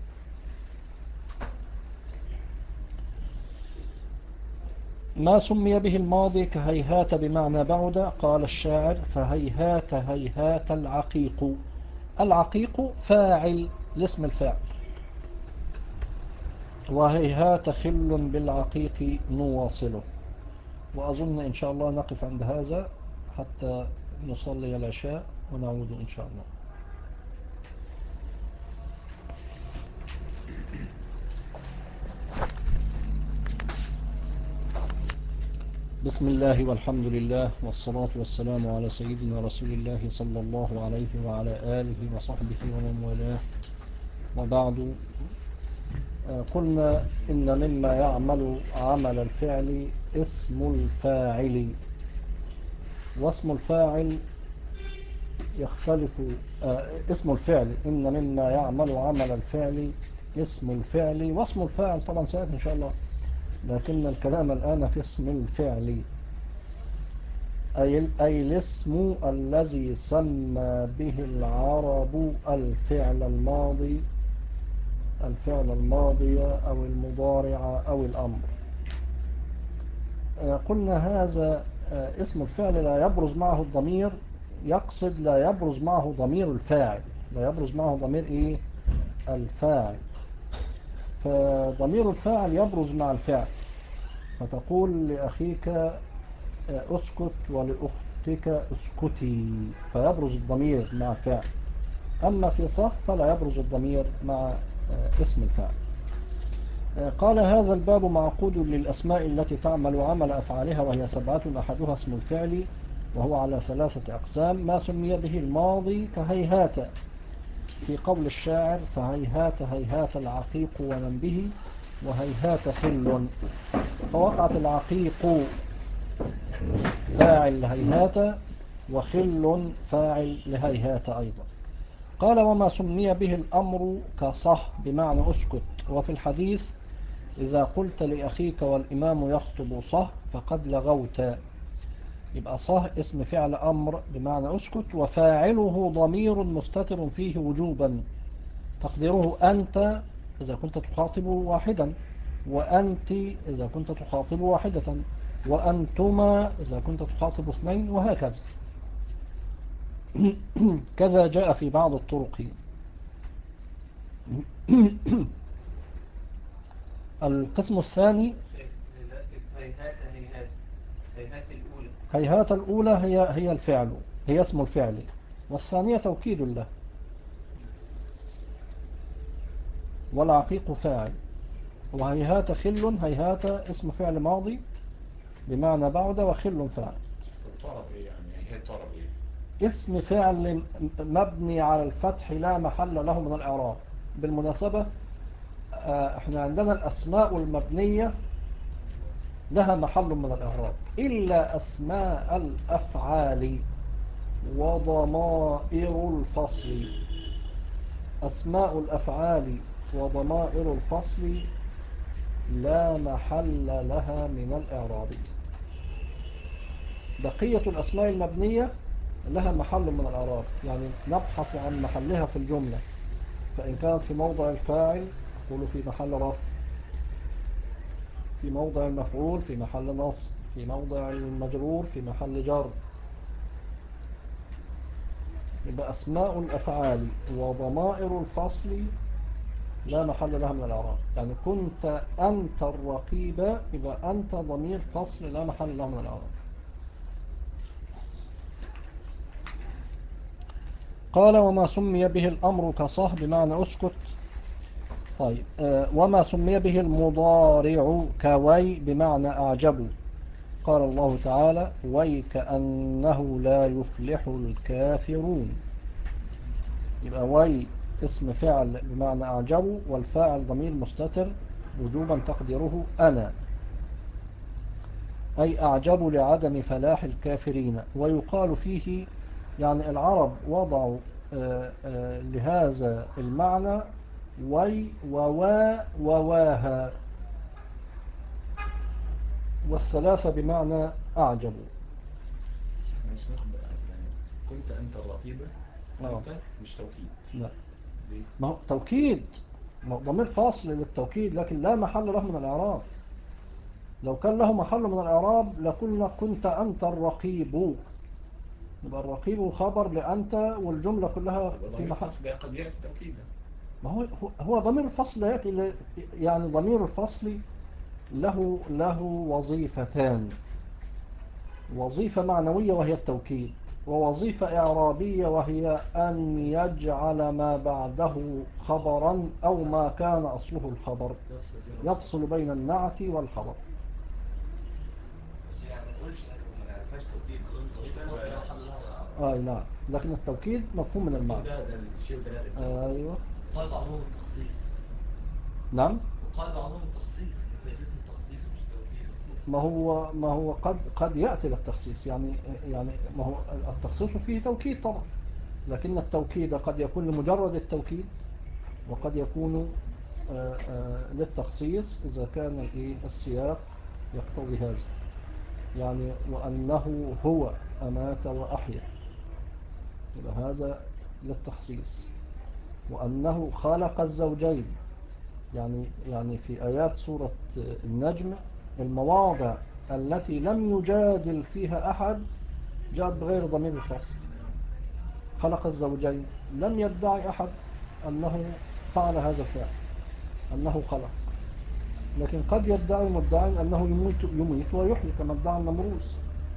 ما سمي به الماضي كهيهات بمعنى بعد، قال الشاعر فهيهات هيهات العقيق. العقيق فاعل لاسم الفاعل، وهيهات خل بالعقيق نواصله. وأظن إن شاء الله نقف عند هذا حتى نصلي العشاء ونعود إن شاء الله. بسم الله والحمد لله والصلاة والسلام على سيدنا رسول الله صلى الله عليه وعلى آله وصحبه ومن والاه، وبعد. قلنا إن مما يعمل عمل الفعل اسم الفاعل، واسم الفاعل يختلف. اسم الفعل إن مما يعمل عمل الفعل اسم الفعل، واسم الفاعل طبعا سيأتي إن شاء الله، لكن الكلام الآن في اسم الفعل، أي الاسم الذي سمى به العرب الفعل الماضي أو المضارع أو الأمر. قلنا هذا اسم الفعل لا يبرز معه الضمير، يقصد لا يبرز معه ضمير الفاعل، لا يبرز معه ضمير إيه؟ الفاعل. فضمير الفاعل يبرز مع الفعل، فتقول لأخيك اسكت ولأختك اسكتي، فيبرز الضمير مع الفعل. أما في صح فلا يبرز الضمير مع اسم الفاعل. قال هذا الباب معقود للأسماء التي تعمل عمل أفعالها، وهي 7، أحدها اسم الفعل وهو على 3 أقسام. ما سمي به الماضي كهيهات في قول الشاعر: فهيهات هيهات العقيق ومن به وهيهات خل. فوقعت العقيق فاعل لهيهات، وخل فاعل لهيهات أيضا. قال وما سمي به الأمر كصح بمعنى أسكت. وفي الحديث: إذا قلت لأخيك والإمام يخطب صح فقد لغوت. يبقى صح اسم فعل أمر بمعنى أسكت، وفاعله ضمير مستتر فيه وجوبا، تقديره أنت إذا كنت تخاطب واحدا، وأنت إذا كنت تخاطب واحدة، وأنتما إذا كنت تخاطب 2، وهكذا. كذا جاء في بعض الطرق. القسم الثاني هيهات الأولى هي الفعل، هي اسم الفعل، والثانية توكيد له. والعقيق فاعل. وهيهات خل، هيهات اسم فعل ماضي بمعنى بعد، وخل فاعل. طرب ايه يعني؟ هي طرب ايه؟ اسم فعل مبني على الفتح لا محل له من الإعراب. بالمناسبة احنا عندنا الأسماء المبنية لها محل من الإعراب إلا أسماء الأفعال وضمائر الفصل. أسماء الأفعال وضمائر الفصل لا محل لها من الإعراب. بقية الأسماء المبنية لها محل من الإعراب، يعني نبحث عن محلها في الجملة. فإن كانت في موضع الفاعل نقول في محل رفع، في موضع المفعول في محل نصب، في موضع المجرور في محل جر. يبقى أسماء الأفعال وضمائر الفصل لا محل لها من الإعراب. يعني كنت أنت الرقيب، يبقى أنت ضمير فصل لا محل له من الإعراب. قال وما سمي به الأمر كصح بمعنى أسكت. طيب وما سمي به المضارع كوي بمعنى أعجب. قال الله تعالى: ويكأنه لا يفلح الكافرون. يبقى وي اسم فعل بمعنى أعجب، والفاعل ضمير مستتر وجوبا تقديره أنا، أي أعجب لعدم فلاح الكافرين. ويقال فيه، يعني العرب وضعوا لهذا المعنى وي ووا وواها، والثلاثة بمعنى أعجب. مش ناخد يعني كنت انت الرقيبة، انت مش توكيد. لا، ليه؟ ما هو توكيد، ما هو ضمير فاصل للتوكيد، لكن لا محل له من الإعراب. لو كان له محل من الإعراب لقلنا كنت أنت الرقيب، يبقى الرقيب خبر لأنت، والجملة كلها في محل. قد يأتي توكيدا. ما هو ضمير الفصل لا يأتي يعني ضمير الفصل له وظيفتان: وظيفة معنوية وهي التوكيد، ووظيفة إعرابية وهي أن يجعل ما بعده خبرا أو ما كان أصله الخبر، يفصل بين النعت والخبر. بس يعني ما نقولش ما نعرفهاش توكيد، نعم، لكن التوكيد مفهوم من المعنى. ده الشيء البلاغي. أيوه. قال بعضهم التخصيص. نعم. وقال بعضهم التخصيص، فائدته التخصيص مش التوكيد. ما هو قد يأتي للتخصيص، يعني ما هو التخصيص فيه توكيد طبعا، لكن التوكيد قد يكون لمجرد التوكيد، وقد يكون للتخصيص إذا كان السياق يقتضي هذا. يعني وأنه هو أمات وأحيا، يبقى هذا للتخصيص. وأنه خلق الزوجين، يعني في آيات سورة النجم المواضع التي لم يجادل فيها أحد جاءت بغير ضمير الفصل. خلق الزوجين، لم يدعي أحد أنه فعل هذا الفعل، أنه خلق، لكن قد يدعي مدعي أنه يميت ويحيي كما ادعى النمروز،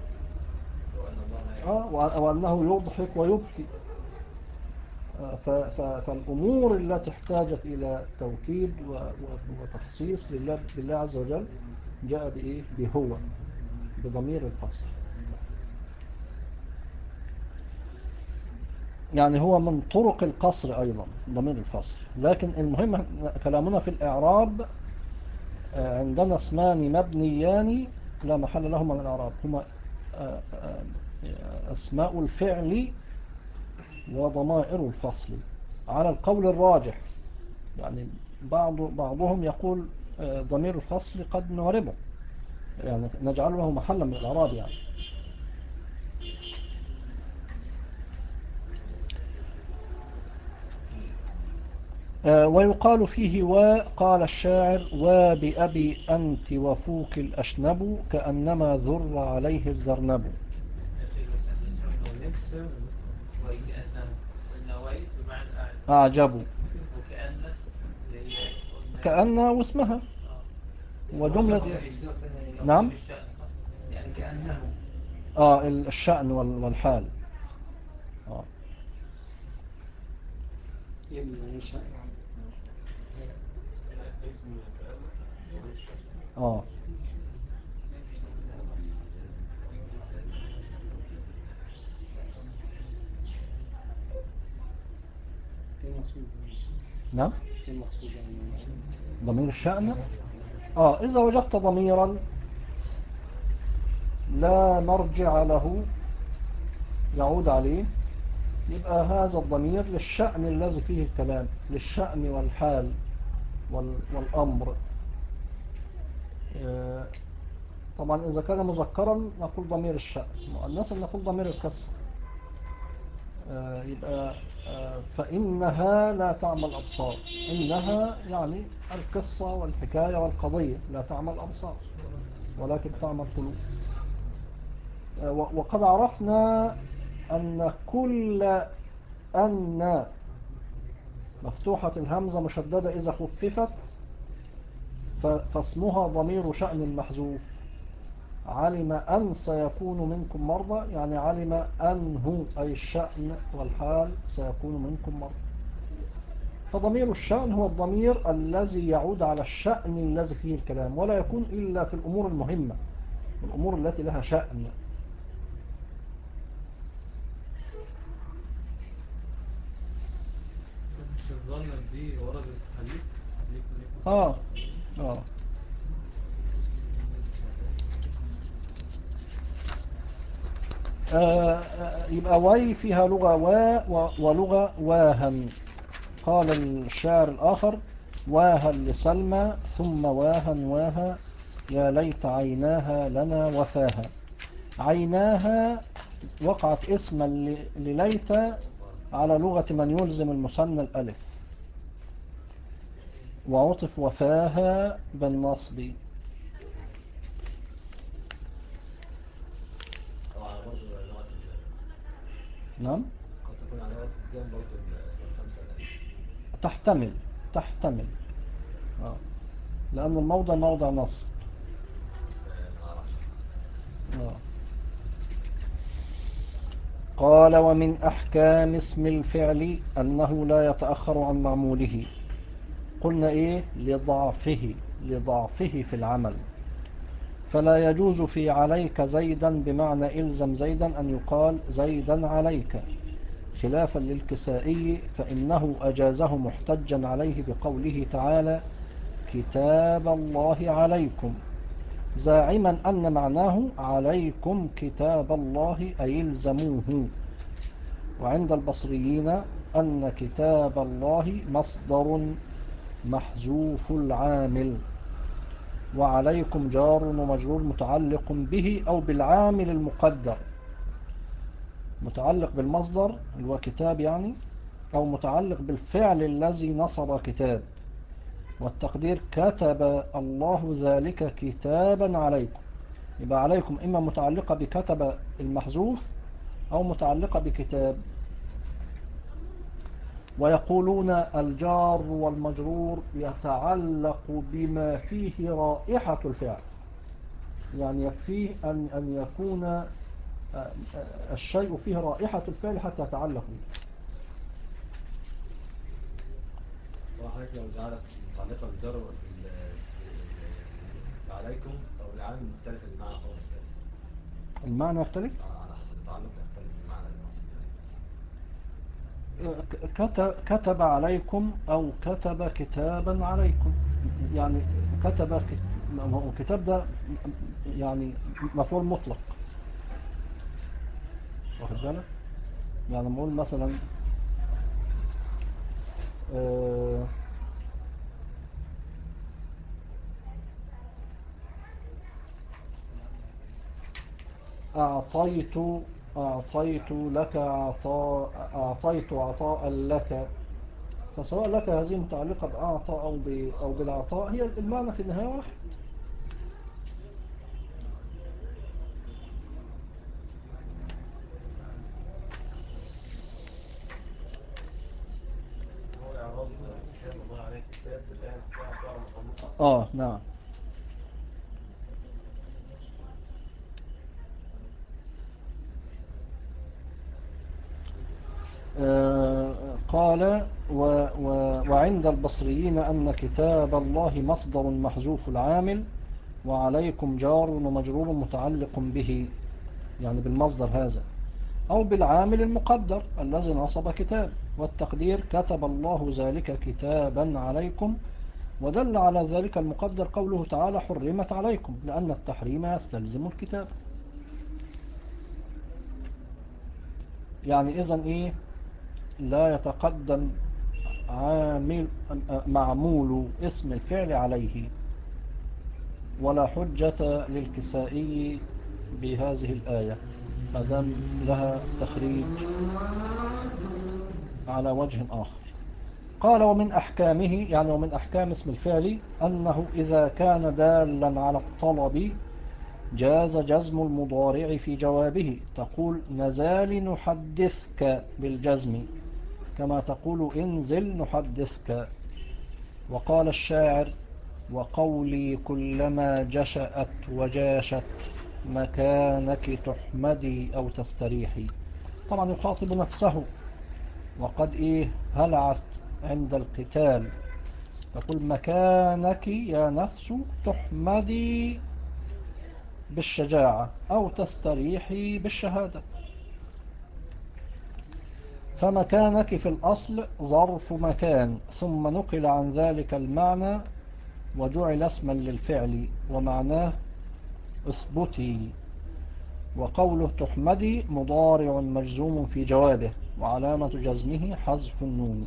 وأنه يضحك ويبكي. فالأمور التي احتاجت إلى توكيد وتخصيص بالله عز وجل جاء بهو بضمير الفصل. يعني هو من طرق القصر أيضا ضمير الفصل. لكن المهم كلامنا في الإعراب، عندنا اسمان مبنيان لا محل لهما من الإعراب، هما أسماء الفعل وضمائر الفصل على القول الراجح. يعني بعضهم يقول ضمير الفصل قد نعربه، يعني نجعل له محلا من الإعراب يعني. ويقال فيه وقال الشاعر: وبأبي أنت وفوك الأشنب كأنما ذر عليه الزرنب. أعجبوا كأن واسمها وجملة. نعم. يعني كأنه الشأن والحال. يبني يشاء اسم كأنه اه نعم. ضمير الشأن إذا وجدت ضميرا لا مرجع له يعود عليه، يبقى هذا الضمير للشأن الذي فيه الكلام، للشأن والحال والأمر. طبعا إذا كان مذكرا نقول ضمير الشأن، مؤنثا نقول ضمير القصة. يبقى فإنها لا تعمل الأبصار. إنها يعني القصة والحكاية والقضية لا تعمل الأبصار ولكن تعمل قلوب. وقد عرفنا أن كل أن مفتوحة الهمزة مشددة إذا خففت فاسمها ضمير شأن محذوف. علم أن سيكون منكم مرضى، يعني علم أنه أي الشأن والحال سيكون منكم مرضى. فضمير الشأن هو الضمير الذي يعود على الشأن الذي فيه الكلام، ولا يكون إلا في الأمور المهمة، الأمور التي لها شأن. مش الظن دي وردت في حديث آه يبقى وي فيها لغة ولغة واهن. قال الشاعر الآخر: واها لسلمى ثم واها يا ليت عيناها لنا وفاها. عيناها وقعت اسما لليت على لغة من يلزم المثنى الألف، وعطف وفاها بالنصب. أو على برضه لغة الزمن. نعم. قد تكون على لغة الزمن برضه الأسماء الخمسة الألف. تحتمل لأن الموضع موضع نصب. قال ومن أحكام اسم الفعل أنه لا يتأخر عن معموله. قلنا إيه؟ لضعفه في العمل. فلا يجوز في عليك زيدا بمعنى إلزم زيدا أن يقال زيدا عليك، خلافا للكسائي فإنه أجازه محتجا عليه بقوله تعالى كتاب الله عليكم، زاعما أن معناه عليكم كتاب الله أي الزموه. وعند البصريين أن كتاب الله مصدر محذوف العامل، وعليكم جار ومجرور متعلق به أو بالعامل المقدر، متعلق بالمصدر اللي هو كتاب يعني، أو متعلق بالفعل الذي نصب كتاب. والتقدير كتب الله ذلك كتابا عليكم، يبقى عليكم إما متعلقة بكتب المحذوف أو متعلقة بكتاب. ويقولون الجار والمجرور يتعلق بما فيه رائحة الفعل، يعني يكفيه أن يكون الشيء فيه رائحة الفعل حتى يتعلق به. وحضرتك لو جعلت متعلقة بالجر عليكم أو العامل مختلف المعنى فهو مختلف. المعنى يختلف؟ على حسب التعلق يختلف المعنى المقصود يعني. كتب عليكم أو كتب كتابا عليكم، يعني كتاب ده يعني مفعول مطلق، واخد بالك؟ يعني نقول مثلا أعطيت لك أعطيت عطاء لك. فسواء لك هذه متعلقة بأعطى أو بالعطاء، هي المعنى في النهاية واحد. هو إعراب كتاب الله عليك كتاب الآن ساعة فعل مفعول. نعم. قال وعند البصريين أن كتاب الله مصدر محذوف العامل، وعليكم جار ومجرور متعلق به، يعني بالمصدر هذا أو بالعامل المقدر الذي نصب كتاب. والتقدير كتب الله ذلك كتابا عليكم. ودل على ذلك المقدر قوله تعالى حرمت عليكم، لأن التحريم يستلزم الكتاب. يعني إذن إيه؟ لا يتقدم معمول اسم الفعل عليه. ولا حجة للكسائي بهذه الآية ما دام لها تخريج على وجه آخر. قال ومن أحكامه، يعني ومن أحكام اسم الفعل أنه إذا كان دالا على الطلب جاز جزم المضارع في جوابه. تقول نزال نحدثك بالجزم، كما تقول انزل نحدثك. وقال الشاعر وقولي كلما جشأت وجاشت مكانك تحمدي أو تستريحي. طبعا يخاطب نفسه وقد هلعت عند القتال، يقول مكانك يا نفس تحمدي بالشجاعة أو تستريحي بالشهادة. فمكانك في الأصل ظرف مكان، ثم نقل عن ذلك المعنى وجعل اسما للفعل ومعناه اثبتي. وقوله تحمدي مضارع مجزوم في جوابه، وعلامة جزمه حذف النون.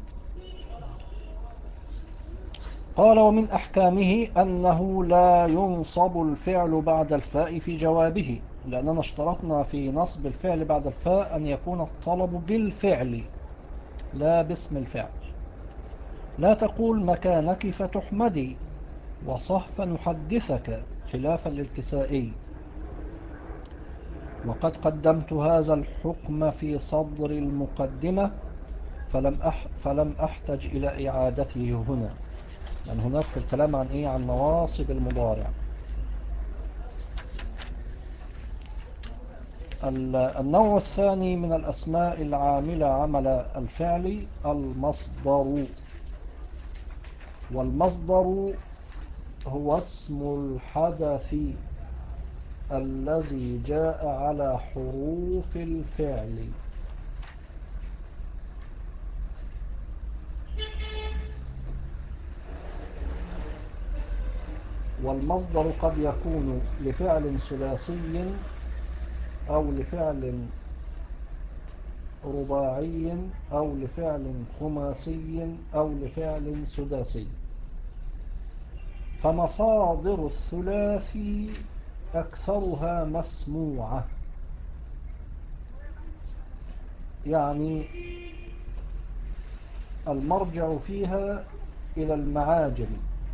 قال ومن أحكامه أنه لا ينصب الفعل بعد الفاء في جوابه، لأننا اشترطنا في نصب الفعل بعد الفاء أن يكون الطلب بالفعل لا باسم الفعل. لا تقول مكانك فتحمدي وصحف نحدثك، خلافا للكسائي. وقد قدمت هذا الحكم في صدر المقدمة، فلم أحتج إلى إعادته هنا، لأن هناك في الكلام عن إيه؟ عن نواصب المضارع. النوع الثاني من الأسماء العاملة عمل الفعل المصدر. والمصدر هو اسم الحدث الذي جاء على حروف الفعل. والمصدر قد يكون لفعل ثلاثي أو لفعل رباعي أو لفعل خماسي أو لفعل سداسي. فمصادر الثلاثي أكثرها مسموعة، يعني المرجع فيها إلى المعاجم،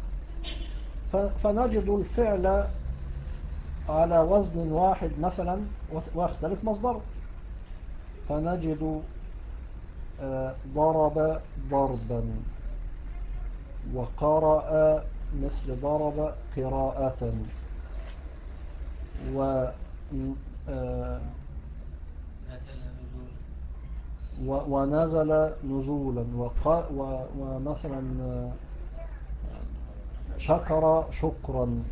فنجد الفعل على وزن واحد مثلا واختلف مصدره، فنجد ضرب ضربا، وقرأ مثل ضرب قراءة، ونزل نزولا، ومثلا شكر شكرا.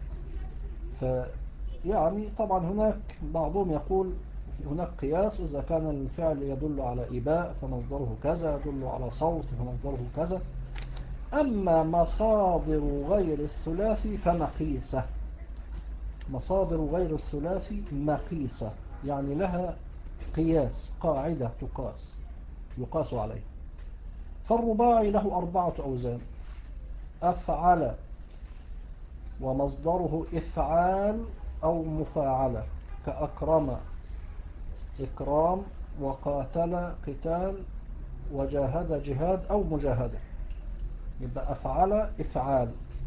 يعني طبعا هناك بعضهم يقول هناك قياس، إذا كان الفعل يدل على إباء فمصدره كذا، يدل على صوت فمصدره كذا. أما مصادر غير الثلاثي فمقيسة. مصادر غير الثلاثي مقيسة، يعني لها قياس، قاعدة يقاس عليه. فالرباعي له 4 أوزان: أفعل، ومصدره إفعال أو مفاعلة، كأكرم إكرام، وقاتل قتال، وجاهد جهاد أو مجاهدة. يبقى أفعل إفعال.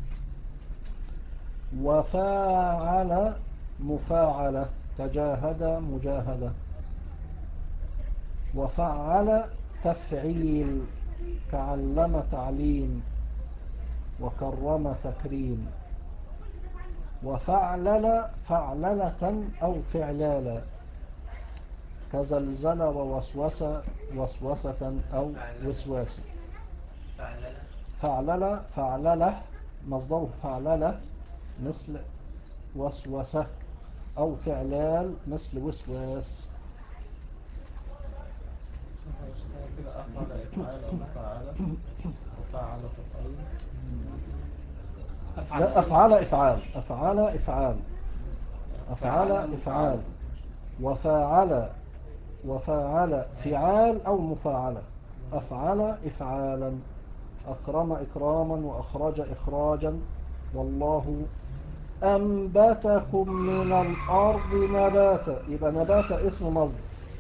وفاعل مفاعلة، كجاهد مجاهدة. وفعل تفعيل، كعلم تعليم، وكرم تكريم. وفعلل فعللة أو فعلالا، كزلزل ووسوسة وسوسة أو وسواسة. فعللة مصدره فعللة مثل وسوسة، أو فعلال مثل وسواس. كده أفعل إفعال أو مفعلة، وفعل تفعيل. لا، أفعل إفعال، أفعل إفعال، أفعل إفعال. وفاعل فعال أو مفاعلة. أفعل إفعالا. أكرم إكراما، وأخرج إخراجا. والله أنبتكم من الأرض نباتا. يبقى نبات اسم مصدر.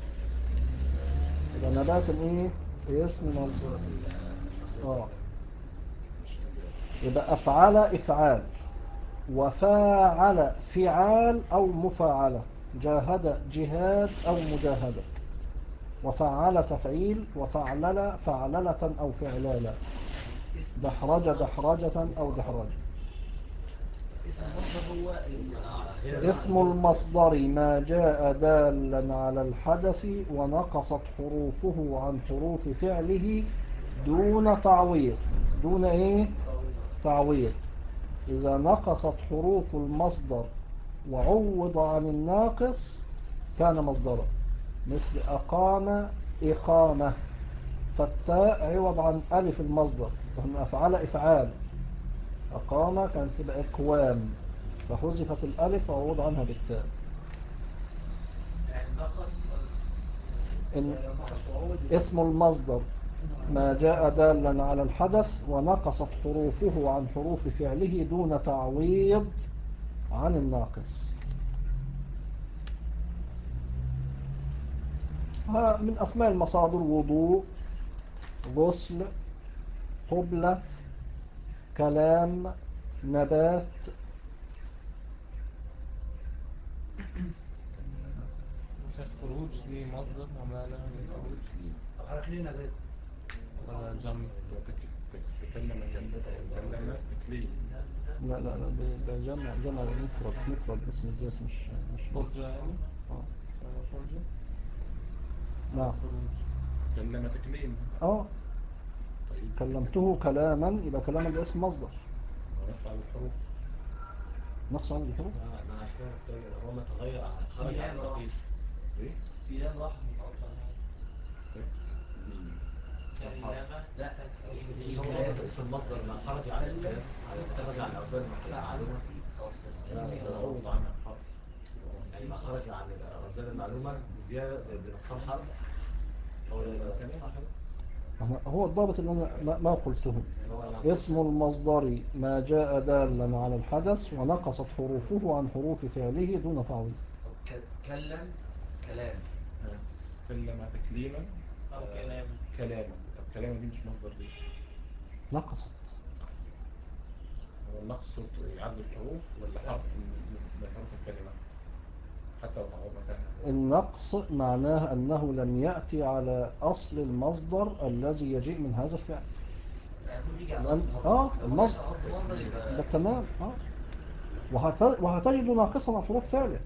يبقى نبات إيه؟ اسم مصدر. يبقى أفعل إفعال، وفاعل فعال أو مفاعلة، جاهد جهاد أو مجاهدة. وفعل تفعيل، وفعلل فعللة أو فعلالا، دحرج دحرجة أو دحرجة. اسم المصدر ما جاء دالا على الحدث ونقصت حروفه عن حروف فعله دون تعويض. دون ايه؟ تعويض. إذا نقصت حروف المصدر وعوض عن الناقص كان مصدرا، مثل أقام إقامة، فالتاء عوض عن ألف المصدر، وهم أفعل إفعال. أقام كانت تبقى إقوام، فحذفت الألف وعوض عنها بالتاء. يعني نقص اسم المصدر ما جاء دالا على الحدث ونقصت حروفه عن حروف فعله دون تعويض عن الناقص. من أسماء المصادر وضوء، غسل، قبلة، كلام، نبات. خروج دي مصدر وما لها من خروج. حرك لنا نبات. ولا جمع تكلم تكلم تكليم. لا لا لا، ده جمع مفرد اسم الذات مش فرجة يعني؟ فرجة؟ نعم. كلم تكليم. طيب كلمته كلاما، يبقى كلاما ده اسم مصدر. نفس عدد الحروف. نفس عدد الحروف. ما عشان كده هو ما تغير خرج عن المقيس. ايه؟ في لام راح متعطل عنها. لا مش هو اسم المصدر ما خرج عن القياس، خرج عن الاوزان المعلومه. عوض عنها حرف. يعني ما خرج عن الاوزان المعلومه بزياده بنقصان حرف. هو ده صح كده؟ هو الضابط اللي أنا ما قلته. اسم المصدر ما جاء دالا على الحدث ونقصت حروفه عن حروف فعله دون تعويض. كلم كلام. كلم تكليما أو كلاما. طب كلاما دي مش مصدر ليه؟ نقصت. هو النقص صورته ايه؟ عدد الحروف ولا حرف من حروف الكلمة؟ حتى لو تعوض مكانها. النقص معناه أنه لم يأتي على أصل المصدر الذي يجيء من هذا الفعل. يعني المفروض يجي على أصل المصدر أصل المصدر يبقى تمام. وهتجد ناقصا عن حروف فعله.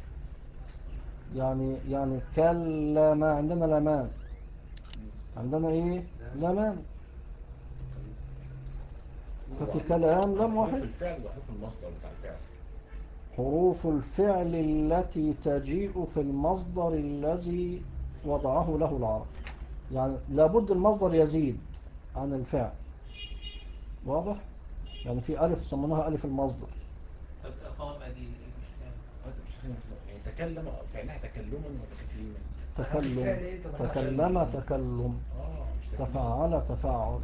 يعني كلم، عندنا لمان، عندنا ايه لمان، ففي كلام لم واحد. حروف الفعل وحروف المصدر بتاع الفعل. حروف الفعل التي تجيء في المصدر الذي وضعه له العرب. يعني لابد المصدر يزيد عن الفعل. واضح؟ يعني في ألف سموناها ألف المصدر. طب إقامة دي مش فاهم. يعني تكلم فعلها تكلما وتكليما. تكلم مش تكليم. تفعل تفاعل.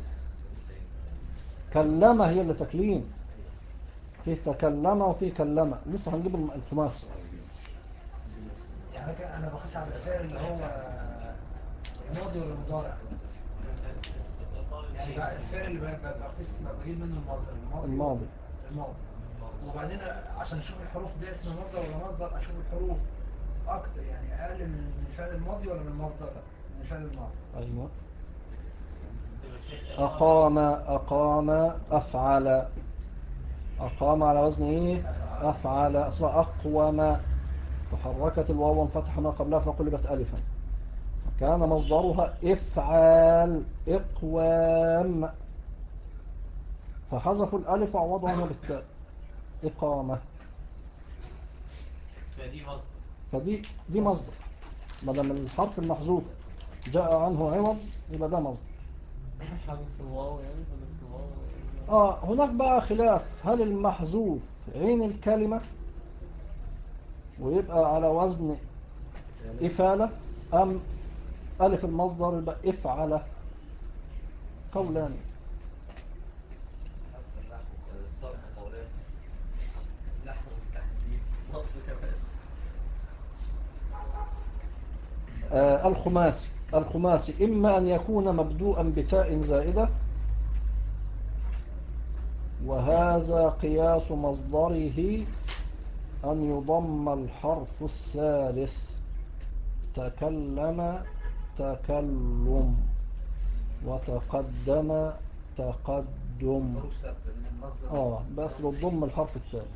كلم هي اللي تكليم. فيه تكلم وفيه كلم. لسه هنجيب الخماس. يعني انا بقيس على الفعل اللي هو الماضي ولا المضارع. يعني بقى الفعل اللي بقيس بجيب منه المصدر الماضي. وبعدين عشان اشوف الحروف دي اسم مصدر ولا مصدر، اشوف الحروف اكتر يعني اقل من الفعل الماضي ولا من المصدر من الفعل الماضي. ايوه. أقام أفعل. أقام على وزن إيه؟ أفعل. أصبح أقوم. تحركت الواو وانفتح ما قبلها فقلبت ألفا. كان مصدرها إفعال إقوام، فحذفوا الألف وعوضوا عنها بالتاء إقامة. فدي مصدر. ما دام الحرف المحذوف جاء عنه عوض يبقى ده مصدر. حذف الواو يعني حذف الواو. هناك بقى خلاف، هل المحذوف عين الكلمة ويبقى على وزن إفالة، أم ألف المصدر يبقى إفعلة؟ قولان. الصرف قولان. النحو والتحديد الصرف كمان. الخماسي إما أن يكون مبدوءا بتاء زائدة، وهذا قياس مصدره أن يضم الحرف الثالث. تكلم تكلم، وتقدم تقدم. بس بتضم الحرف الثالث.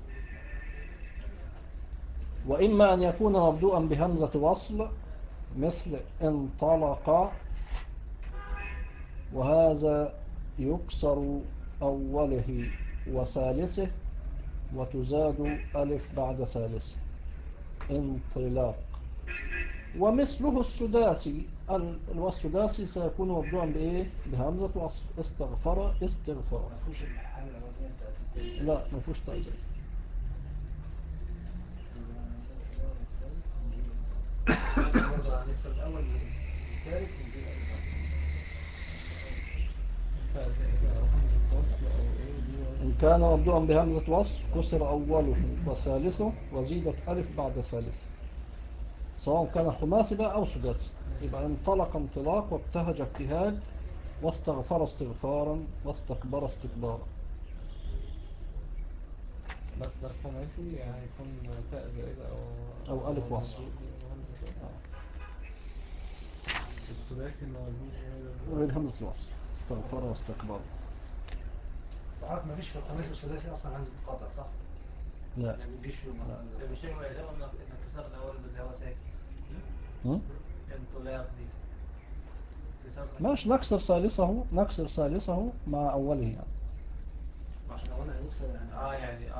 وإما أن يكون مبدوءا بهمزة وصل مثل انطلق، وهذا يكسر أوله وثالثه وتزاد ألف بعد ثالثه. انطلاق. ومثله السداسي. والسداسي سيكون مبدوعا بإيه؟ بهمزة وصل. استغفر استغفار. مفهوش الحالة الأولانية بتاعت التالت. لا مفهوش تأزيل. برضه هنكسر الأول الثالث ونجيب إن كان مبدوعا بهمزة وصل كسر أوله وثالثه وزيدت ألف بعد ثالث، سواء كان خماسي بقى أو سداسي. يبقى انطلق انطلاق، وابتهج ابتهاج، واستغفر استغفارا، واستكبر استكبارا. مصدر خماسي يعني يكون تاء زائدة أو ألف وصل. الثلاثي ما وزنوش غير همزة الوصل، استغفر واستكبر. وحضرتك ما فيش في الخميس والسداسي اصلا همزه قطع صح؟ لا. ما بيجيش فيه مثلا ده بشيء ويلاقوا ان الانكسار الاول اللي هو ساكن هم؟ انطلاق دي انكسار ماشي، نكسر ثالثه مع أوله يعني. عشان اقولها يوصل يعني يعني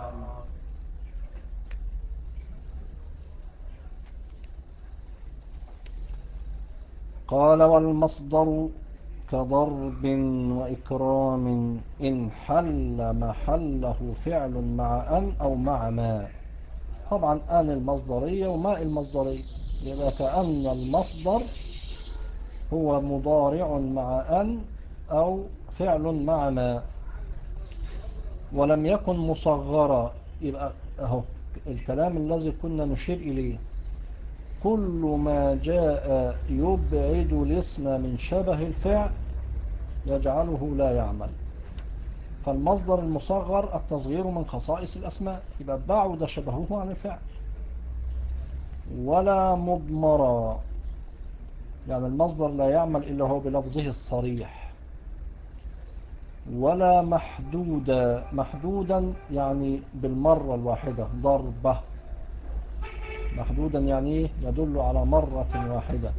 قال والمصدر كضرب وإكرام إن حل محله فعل مع أن أو مع ما. طبعا أن المصدرية وما المصدرية، يبقى كأن المصدر هو مضارع مع أن أو فعل مع ما، ولم يكن مصغرا. يبقى أهو الكلام الذي كنا نشير إليه، كل ما جاء يبعد الاسم من شبه الفعل يجعله لا يعمل. فالمصدر المصغر التصغير من خصائص الأسماء، يبقى بعد شبهه عن الفعل. ولا مضمرا، يعني المصدر لا يعمل إلا هو بلفظه الصريح. ولا محدودا يعني بالمرة الواحدة، ضربة. محدودا يعني يدل على مرة واحدة.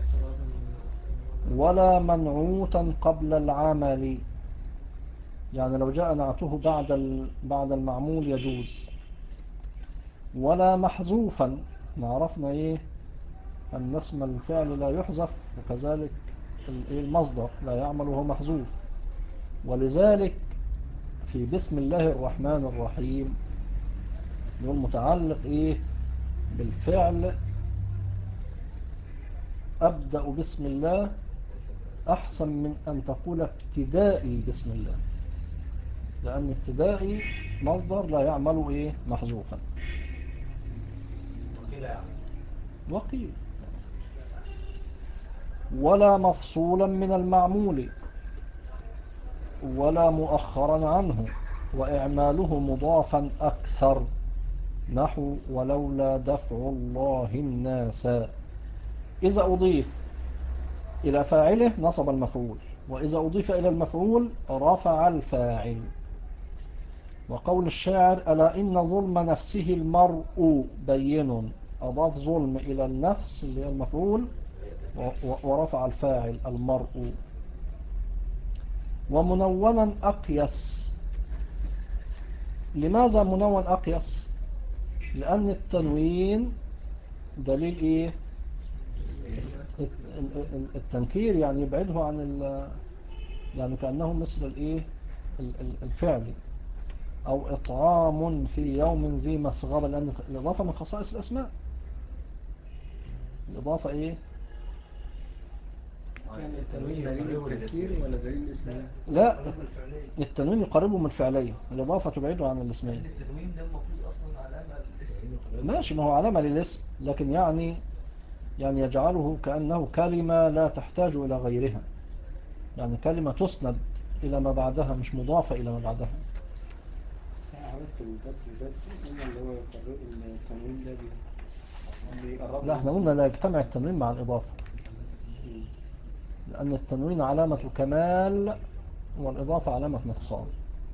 ولا منعوتا قبل العمل، يعني لو جاء نعته بعد المعمول يجوز. ولا محذوفا، عرفنا ايه أن اسم الفعل لا يحذف، وكذلك المصدر لا يعمل وهو محذوف. ولذلك في بسم الله الرحمن الرحيم يقول متعلق ايه بالفعل، أبدأ بسم الله أحسن من أن تقول ابتدائي بسم الله، لأن ابتدائي مصدر لا يعمل ايه محذوفا. وقيل يعني وقيل. ولا مفصولا من المعمول ولا مؤخرا عنه، وإعماله مضافا أكثر، نحو ولولا دفع الله الناس. إذا أضيف إلى فاعله نصب المفعول، وإذا أضيف إلى المفعول رفع الفاعل. وقول الشاعر ألا إن ظلم نفسه المرء بين، أضاف ظلم إلى النفس اللي هي المفعول ورفع الفاعل المرء. ومنونا أقيس. لماذا منون أقيس؟ لأن التنوين دليل إيه؟ التنكير، يعني يبعده عن يعني كأنه مثل الإيه؟ الفعل. أو إطعام في يوم ذي مسغبة، لأن الإضافة من خصائص الأسماء. الإضافة إيه؟ يعني التنوين دليل التفكير ولا دليل الاسم؟ لا، التنوين يقربه من الفعلية، الإضافة تبعده عن الاسمين. لان التنوين ده المفروض اصلا علامه الاسم. ماشي، ما هو علامة للاسم، لكن يعني يجعله كأنه كلمة لا تحتاج إلى غيرها، يعني كلمة تسند إلى ما بعدها، مش مضافة إلى ما بعدها. حضرتك في الدرس اللي فات قلنا اللي هو التنوين ده بيقرب لا، احنا قلنا لا يجتمع التنوين مع الإضافة، لأن التنوين علامة كمال والإضافة علامة نقصان.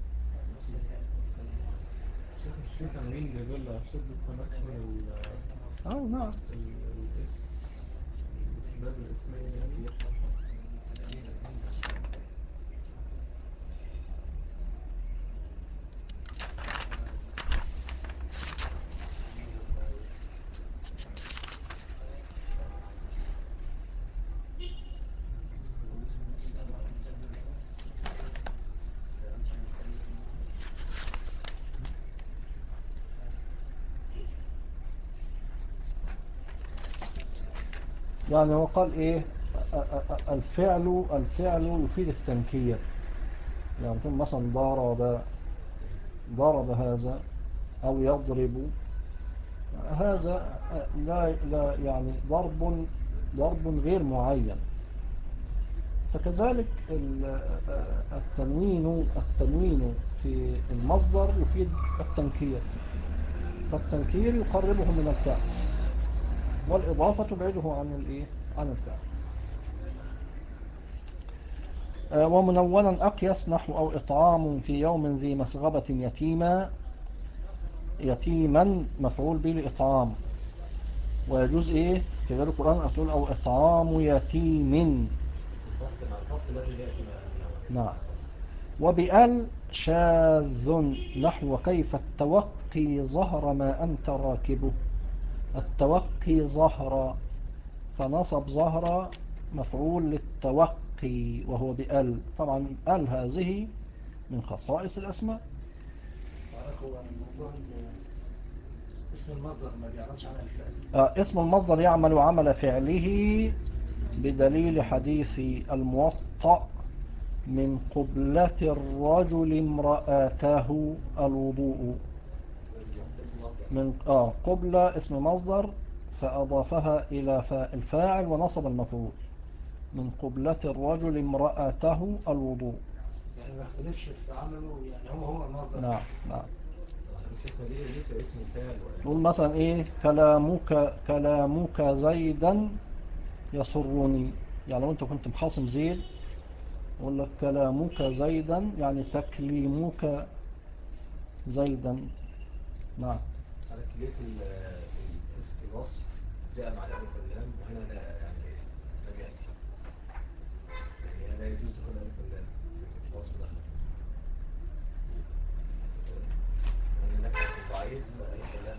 مش في تنوين بيدل على شدة تمكن نعم. الاسم باب الاسمين يعني. يعني هو قال إيه؟ الفعل يفيد التنكير، يعني تقول مثلا ضرب هذا أو يضرب هذا، لا يعني ضرب غير معين. فكذلك التنوين في المصدر يفيد التنكير، فالتنكير يقربه من الفعل، والإضافة تبعده عن الفعل. ومنونا أقيس نحو أو إطعام في يوم ذي مسغبة يتيما مفعول به لإطعام. ويجوز إيه في غير القرآن أن تقول أو إطعام يتيم. بس الفصل مع الفصل لازم يأتي مع نعم. الفصل. وبأل شاذ نحو كيف التوقي ظهر ما أنت راكبه. التوقي ظهر، فنصب ظهر مفعول للتوقي وهو بأل. طبعا أل هذه من خصائص الأسماء. هو الموضوع اسم المصدر ما بيعملش عمل الفعل. اسم المصدر يعمل عمل فعله بدليل حديث الموطأ من قبلة الرجل امرأته الوضوء. اسم مصدر. من قبلة اسم مصدر فأضافها إلى الفاعل ونصب المفعول. من قبلة الرجل امرأته الوضوء. يعني ما اختلفش في عمله، يعني هو المصدر. نعم نعم. طب الشيخنا ليه في اسم الفاعل نقول مثلا إيه كلامك زيدا يسرني. يعني لو أنت كنت محاصم زيد يقول لك كلامك زيدا يعني تكليمك زيدا. نعم. حضرتك ليه في الوصف جاء مع الألف واللام وهنا لا يعني لم يأتي؟ يعني لا يجوز تكون ألف واللام لكن في الوصف دخل. وإن لك في ضعيف فألف واللام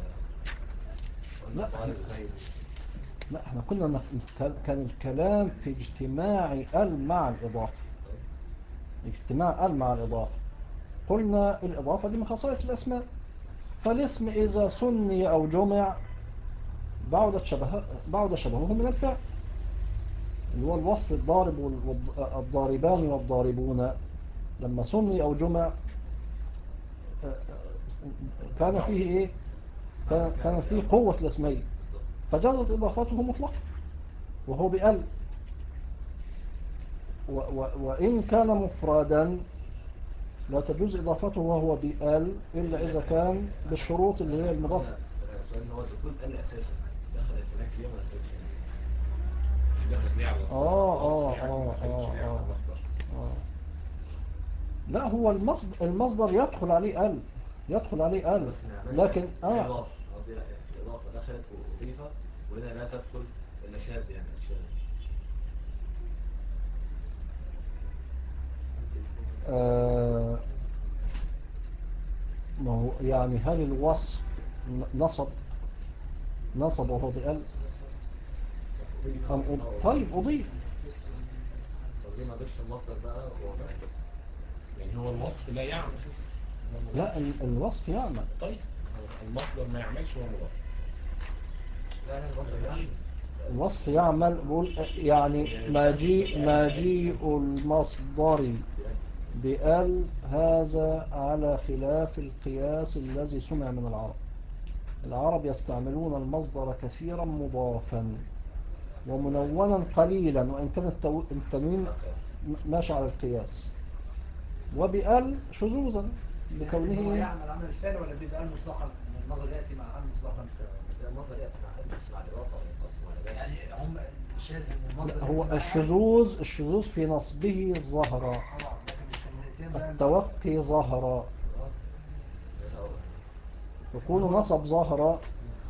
لا. وأن طالب زيد. لا احنا كنا كان الكلام في اجتماع ال مع الإضافة. اجتماع ال مع الإضافة. قلنا الإضافة دي من خصائص الأسماء. فالاسم إذا سني أو جمع بعد شبهه من الفعل، اللي هو الوصف الضارب والضاربان والضاربون. لما سني أو جمع كان فيه إيه؟ كان فيه قوة الاسمية، فجازت إضافته مطلقا وهو بأل. وإن كان مفرادا لا تجوز إضافته وهو بأل إلا إذا كان بالشروط اللي هي المضافة. السؤال هو دخول ال أساسا دخلت هناك ليه ولا دخلتش هنا؟ دخلت ليه على الوصف يعني ما دخلتش ليه على المصدر؟ لا هو المصدر يدخل عليه ال، يدخل عليه ال، لكن الإضافة قصدي في الإضافة دخلت وأضيفة وهنا لا تدخل إلا شاذ يعني الشاذ. ما هو يعني هل الوصف نصب وهو بأل طيب أضيف. طب ليه ما ضيفش المصدر بقى هو بأل؟ يعني هو الوصف لا يعمل. لا الوصف يعمل. طيب المصدر ما يعملش هو مضاف. لا المصدر يعمل. الوصف يعمل بقول يعني مجيء المصدر بأل هذا على خلاف القياس الذي سمع من العرب. العرب يستعملون المصدر كثيرا مضافا ومنونا قليلا، وإن كان التنوين ماشي على القياس. وبأل شذوذا بكونه هو يعمل عمل الفعل ولا بيبقى مطلقا؟ المصدر يأتي مع مطلقا. المصدر يأتي مع الإضافة والأصل يعني هم الشاذ ان المصدر هو الشذوذ في نصبه ظهر، التوقي ظهر. يكون نصب ظهر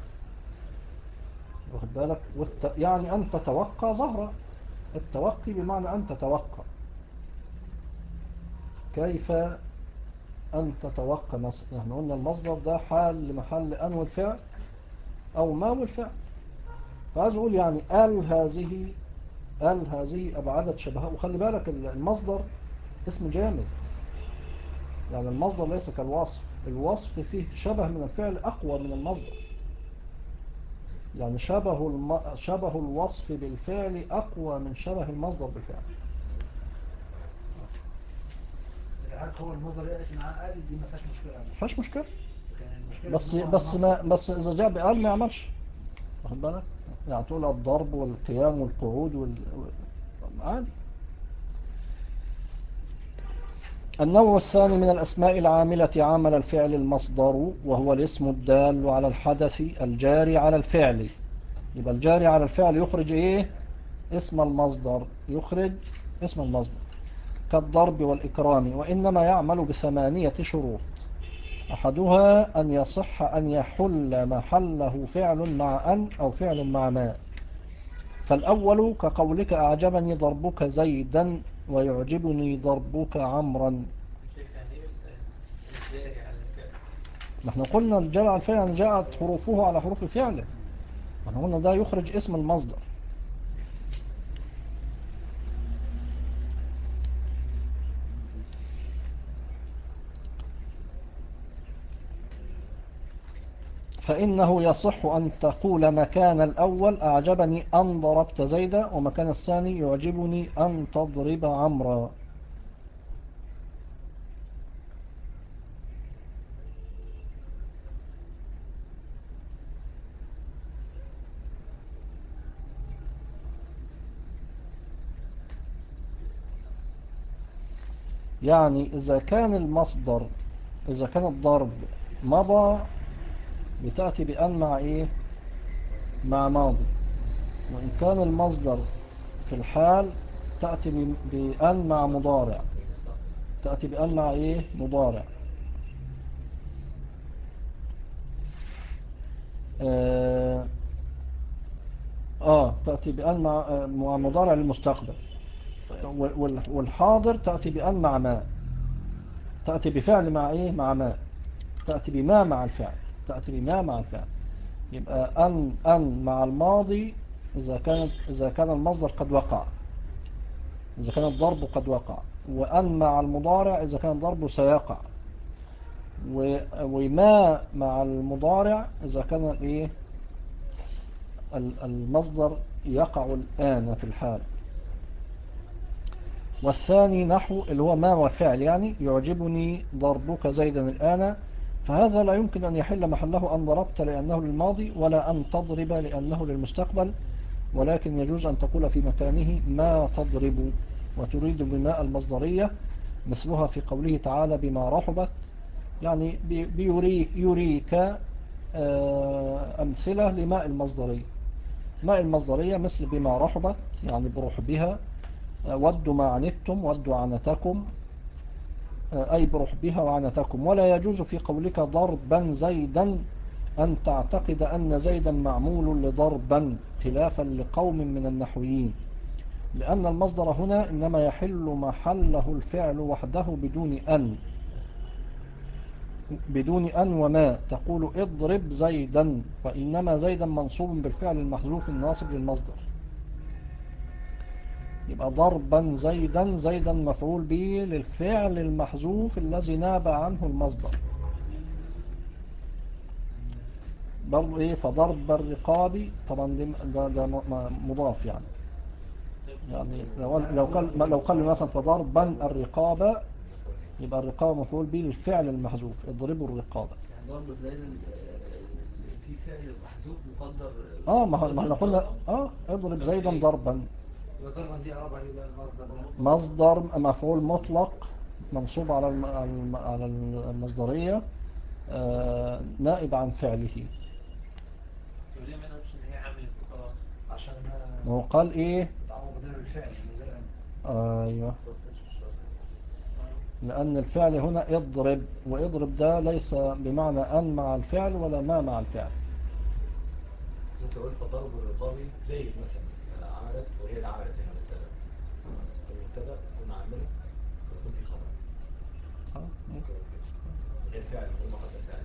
واخد بالك يعني أن تتوقع ظهر. التوقي بمعنى أن تتوقع. كيف أن تتوقع مثلا؟ احنا قلنا المصدر ده حال لمحل أن والفعل أو ما والفعل. فعايز أقول يعني ال هذه أبعدت شبهها. وخلي بالك المصدر اسم جامد، يعني المصدر ليس كالوصف. الوصف فيه شبه من الفعل أقوى من المصدر. يعني شبه الوصف بالفعل أقوى من شبه المصدر بالفعل. هو المصدر يأتي مع ال دي ما فيهاش مشكلة. ما فيهاش مشكلة. المشكلة بس إذا جاء بأل ما يعملش. واخد بالك؟ يعني تقول الضرب والقيام والقعود عادي. النوع الثاني من الأسماء العاملة عمل الفعل المصدر، وهو الاسم الدال على الحدث الجاري على الفعل. يبقى الجاري على الفعل يخرج إيه؟ اسم المصدر. يخرج اسم المصدر. كالضرب والإكرام، وإنما يعمل بثمانية شروط. أحدها أن يصح أن يحل محله فعل مع أن أو فعل مع ما. فالأول كقولك أعجبني ضربك زيدا ويعجبني ضربك عمرا. نحن قلنا الجار على الفعل يعني جاءت حروفه على حروف فعله، نحن قلنا ده يخرج اسم المصدر. فإنه يصح أن تقول مكان الأول أعجبني أن ضربت زيدا، ومكان الثاني يعجبني أن تضرب عمرا. يعني إذا كان المصدر، إذا كان الضرب مضى بتأتي بأن مع إيه؟ مع ماضي. وإن كان المصدر في الحال تأتي بأن مع مضارع، تأتي بأن مع إيه؟ مضارع. تأتي بأن مع مضارع للمستقبل. والحاضر تأتي بأن مع ما، تأتي بفعل مع إيه؟ مع ما، تأتي بما مع الفعل، تأتي بما مع الفعل. يبقى أن مع الماضي إذا كان المصدر قد وقع، إذا كان الضرب قد وقع. وأن مع المضارع إذا كان الضرب سيقع. وما مع المضارع إذا كان إيه؟ المصدر يقع الآن في الحال. والثاني نحو اللي هو ما وفعل، يعني يعجبني ضربك زيدا الآن، فهذا لا يمكن أن يحل محله أن ضربت لأنه للماضي، ولا أن تضرب لأنه للمستقبل، ولكن يجوز أن تقول في مكانه ما تضرب وتريد بماء المصدرية، مثلها في قوله تعالى بما رحبت، يعني يريك أمثلة لماء المصدرية. ماء المصدرية مثل بما رحبت يعني برحبها، ودوا ما عنتم ودوا عنتكم، أي برحبها وعنتكم. ولا يجوز في قولك ضربا زيدا أن تعتقد أن زيدا معمول لضربا، خلافا لقوم من النحويين، لأن المصدر هنا إنما يحل محله الفعل وحده بدون أن وما. تقول اضرب زيدا، وإنما زيدا منصوب بالفعل المحذوف الناصب للمصدر. يبقى ضربا زيدا مفعول به للفعل المحذوف الذي ناب عنه المصدر. برضو ايه؟ فضرب الرقاب طبعا ده مضاف يعني لو قال مثلا فضربا الرقاب، يبقى الرقاب مفعول به للفعل المحذوف، اضربوا الرقاب. يعني ضرب زي في فعل محذوف مقدر. ما احنا قلنا اضرب زيدا ضربا. يبقى ضربا دي قرب عليه بقى المصدر ده. مصدر مفعول مطلق منصوب على المصدرية، نائب عن فعله. وليه ما نقولش ان هي عملت وخلاص؟ عشان هو قال ايه؟ بتعوض بدل الفعل من غير ايوه، لأن الفعل هنا اضرب، واضرب ده ليس بمعنى أن مع الفعل ولا ما مع الفعل. بس انت قلت فضرب الرقابي زيد مثلا عملت، وهي اللي عملت هنا مبتدا، المبتدا يكون عامله ويكون في خبر. ممكن كده غير فعل نقول مقدر فعل.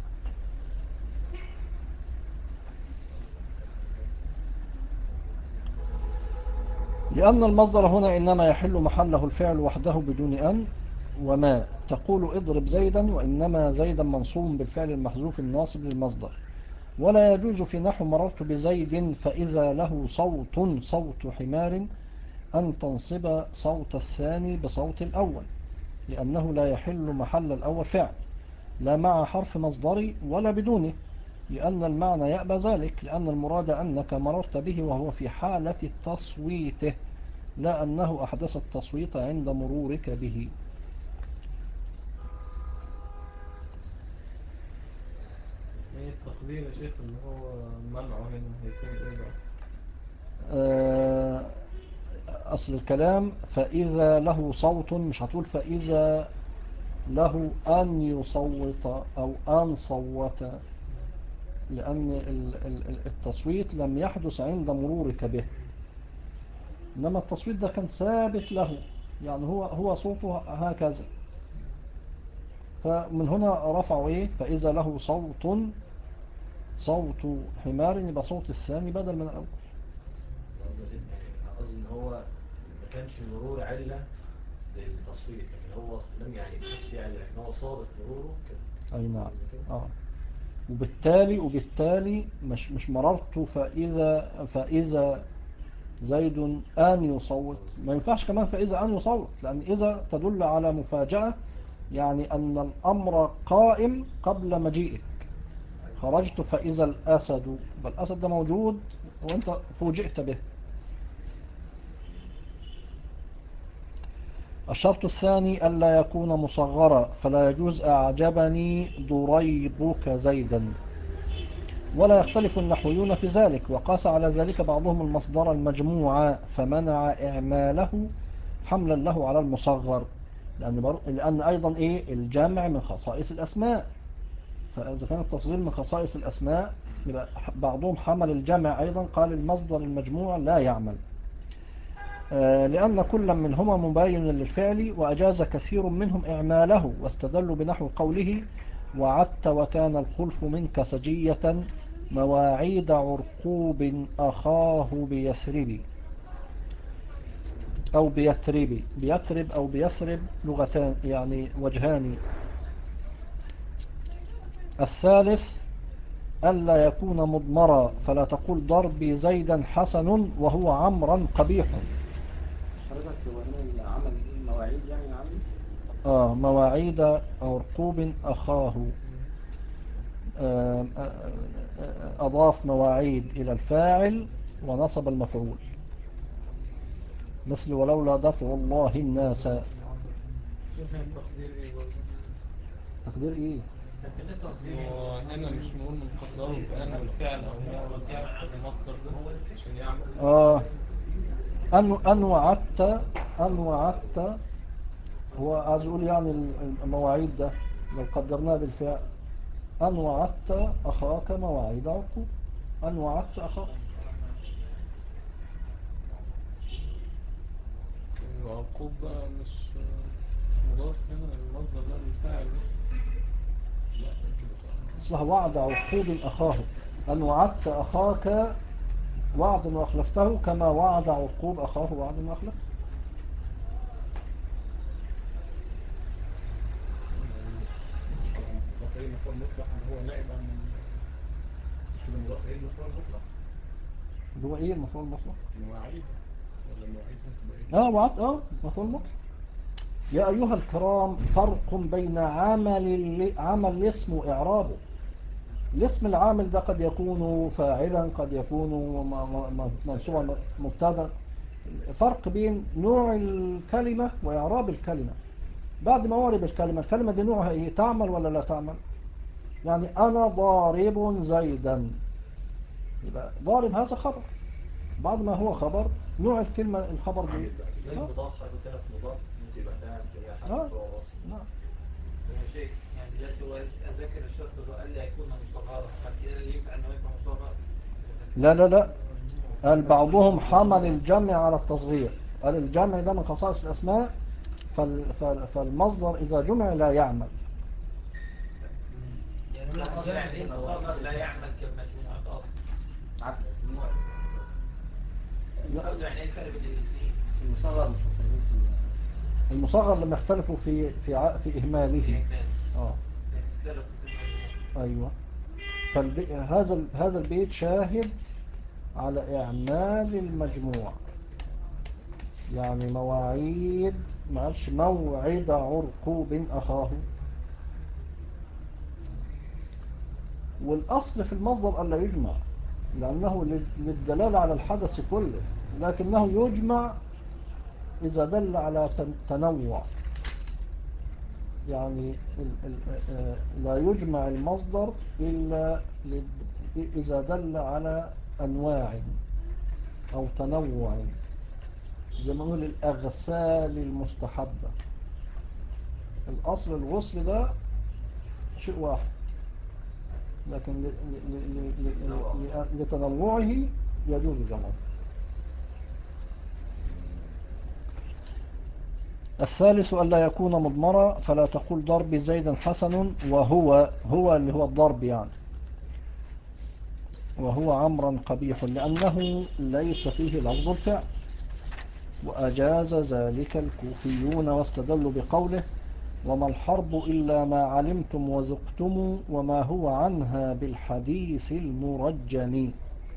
لأن المصدر هنا إنما يحل محله الفعل وحده بدون أن وما. تقول اضرب زيدا، وإنما زيدا منصوب بالفعل المحذوف الناصب للمصدر. ولا يجوز في نحو مررت بزيد فإذا له صوت حمار أن تنصب صوت الثاني بصوت الأول، لأنه لا يحل محل الأول فعل، لا مع حرف مصدري ولا بدونه، لأن المعنى يأبى ذلك، لأن المراد أنك مررت به وهو في حالة تصويته، لا أنه أحدث التصويت عند مرورك به. ايه التقدير يا شيخ اللي هو منعه هنا هيكون ايه بقى؟ أصل الكلام فإذا له صوت، مش هتقول فإذا له أن يصوت أو أن صوت، لأن التصويت لم يحدث عند مرورك به، إنما التصويت ده كان ثابت له، يعني هو صوته هكذا. فمن هنا رفعوا إيه؟ فإذا له صوت حمار، يبقى صوت الثاني بدل من الأول. قصدي ان هو ما كانش مرور علة للتصويت، لكن هو لم يعني ما كانش ليه علة، لكن هو صادف مروره كده. أي نعم. وبالتالي مش مررت فإذا زيد أن يصوت، ما ينفعش كمان فإذا أن يصوت، لأن إذا تدل على مفاجأة، يعني أن الأمر قائم قبل مجيئك. خرجت فإذا الأسد، بل الأسد ده موجود وأنت فوجئت به. الشرط الثاني ألا يكون مصغرا، فلا يجوز أعجبني ضريبك زيدا، ولا يختلف النحويون في ذلك، وقاس على ذلك بعضهم المصدر المجموع فمنع إعماله حملا له على المصغر، لأن أيضا إيه الجمع من خصائص الأسماء، فإذا كان التصغير من خصائص الأسماء يبقى بعضهم حمل الجمع أيضا، قال المصدر المجموع لا يعمل، لأن كل منهما مباين للفعل، وأجاز كثير منهم إعماله، واستدلوا بنحو قوله وعدت وكان الخلف منك سجية مواعيد عرقوب أخاه بيثرب أو بيثرب أو بيثرب لغتان يعني وجهان. الثالث ألا يكون مضمرا، فلا تقول ضربي زيدا حسن وهو عمرا قبيح. حضرتك هو هنا العمل المواعيد يعني مواعيد عرقوب أخاه، أضاف مواعيد إلى الفاعل ونصب المفعول، مثل ولولا دفع الله الناس. تقدير ايه برضه؟ تقدير ايه؟ هنا مش نقول مقدره بأن الفعل أو معرض يعني المصدر ده عشان يعمل أن وعدت هو عايز يقول يعني المواعيد ده لو قدرناه بالفعل، أن وعدت أخاك مواعيد عقوب، أن وعدت أخاك. العقوب بقى مش مضاف هنا المصدر ده بالفعل. لا كده صح. اصلها وعد عقوب أخاه، أن وعدت أخاك وعدا وأخلفته كما وعد عقوب أخاه وعدا وأخلفته. مضاف إليه مفعول مطلق اللي هو نائب عن مش كده مضاف إليه مفعول مطلق اللي هو إيه المفعول المطلق؟ مواعيد ولا مواعيد ممكن إيه؟ وعد مفعول مطلق. يا أيها الكرام، فرق بين عمل الاسم وإعرابه. الاسم العامل ده قد يكون فاعلا، قد يكون منصوبا مبتدا. فرق بين نوع الكلمة وإعراب الكلمة. بعد ما أعرب الكلمة دي نوعها إيه؟ تعمل ولا لا تعمل؟ يعني أنا ضارب زيدا، يبقى ضارب هذا خبر، بعد ما هو خبر نوع الكلمة الخبر دي زي مضاف حرف تلف مضاف ممكن يبقى فاعل تبقى حدث هو وصف. نعم. يا شيخ يعني دلوقتي هو ذاكر الشرط اللي قال لي هيكون مصغرا، بعد كده ينفع انه يبقى مصغر؟ لا قال بعضهم حمل الجمع على التصغير، قال الجمع ده من خصائص الأسماء، فالمصدر إذا جمع لا يعمل. يعني المصغر لا يعمل كمجموعة أصلا عكس يعني ايه الفرق بين الاثنين؟ المصغر مش مفهوم في المصغر لما يختلفوا في إهماله. يختلف في المجموع. أيوة. هذا البيت شاهد على إعمال المجموع، يعني مواعيد، معلش موعد عرقوب أخاه. والأصل في المصدر ألا يجمع، لأنه للدلالة على الحدث كله، لكنه يجمع إذا دل على تنوع، يعني لا يجمع المصدر إلا إذا دل على أنواع أو تنوع. زي ما نقول الأغسال المستحبة. الأصل الغسل ده شيء واحد، لكن لتنوعه يجوز جمعه. الثالث ألا يكون مضمرا، فلا تقول ضرب زيد حسن هو اللي هو الضرب يعني، وهو عمرا قبيح، لأنه ليس فيه لفظ الفعل. وأجاز ذلك الكوفيون واستدلوا بقوله وما الحرب إلا ما علمتم وذقتم وما هو عنها بالحديث المرجم.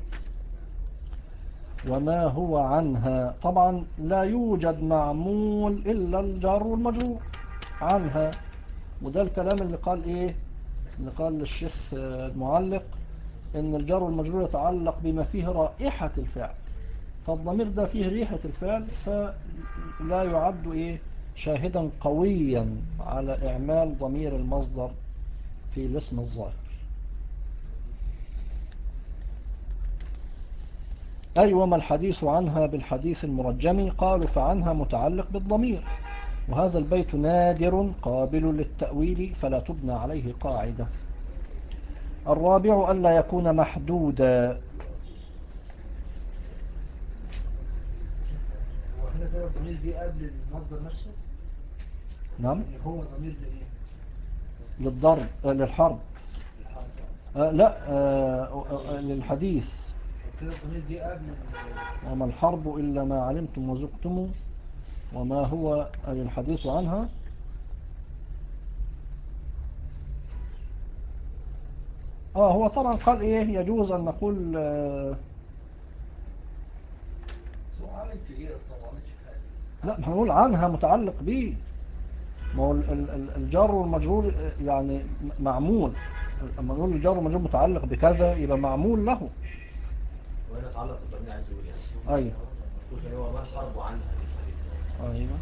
وما هو عنها طبعا لا يوجد معمول إلا الجار والمجرور عنها، وده الكلام اللي قال إيه، اللي قال للشيخ المعلق إن الجار والمجرور يتعلق بما فيه رائحة الفعل، فالضمير ده فيه ريحة الفعل فلا يعد إيه شاهدا قويا على إعمال ضمير المصدر في الاسم الظاهر. أي وما الحديث عنها بالحديث المرجم، قالوا فعنها متعلق بالضمير، وهذا البيت نادر قابل للتأويل فلا تبنى عليه قاعدة. الرابع ألا يكون محدودا. هو هنا كده الضمير دي قبل المصدر نفسه؟ نعم يعني هو ضمير لإيه؟ للضرب للحرب لا للحديث. كده الضمير دي قبل وما الحرب إلا ما علمتم وذقتم وما هو أي الحديث عنها. هو طبعا قال إيه يجوز أن نقول هو عامل في ايه اصلا؟ ما عملش في حاجه. لا هنقول عنها متعلق به، ما هو الجار والمجرور يعني معمول، اما نقول الجار والمجرور متعلق بكذا يبقى معمول له. وهنا اتعلق بالضمير عايز يقول يعني. ايوه يقول هو ما الحرب عنها بالحديث ده. ايوه.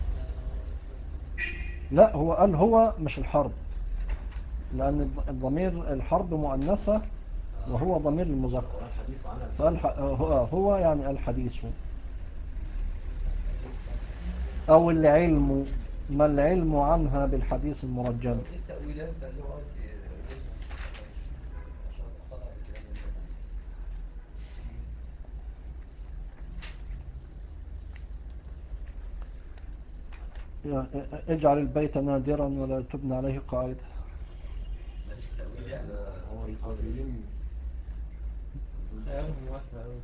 لا هو قال هو مش الحرب، لان الضمير الحرب مؤنثة وهو ضمير المذكر، هو الحديث عنها فقال هو يعني الحديث او العلم، ما العلم عنها بالحديث المرجم. ايه التأويلات بقى اللي هو عايز يقولها عشان اقتنع بكلام الناس دي. اجعل البيت نادرا ولا تبنى عليه قاعدة. ماليش تأويل يعني. هو الكوفيين خيالهم واسع أوي.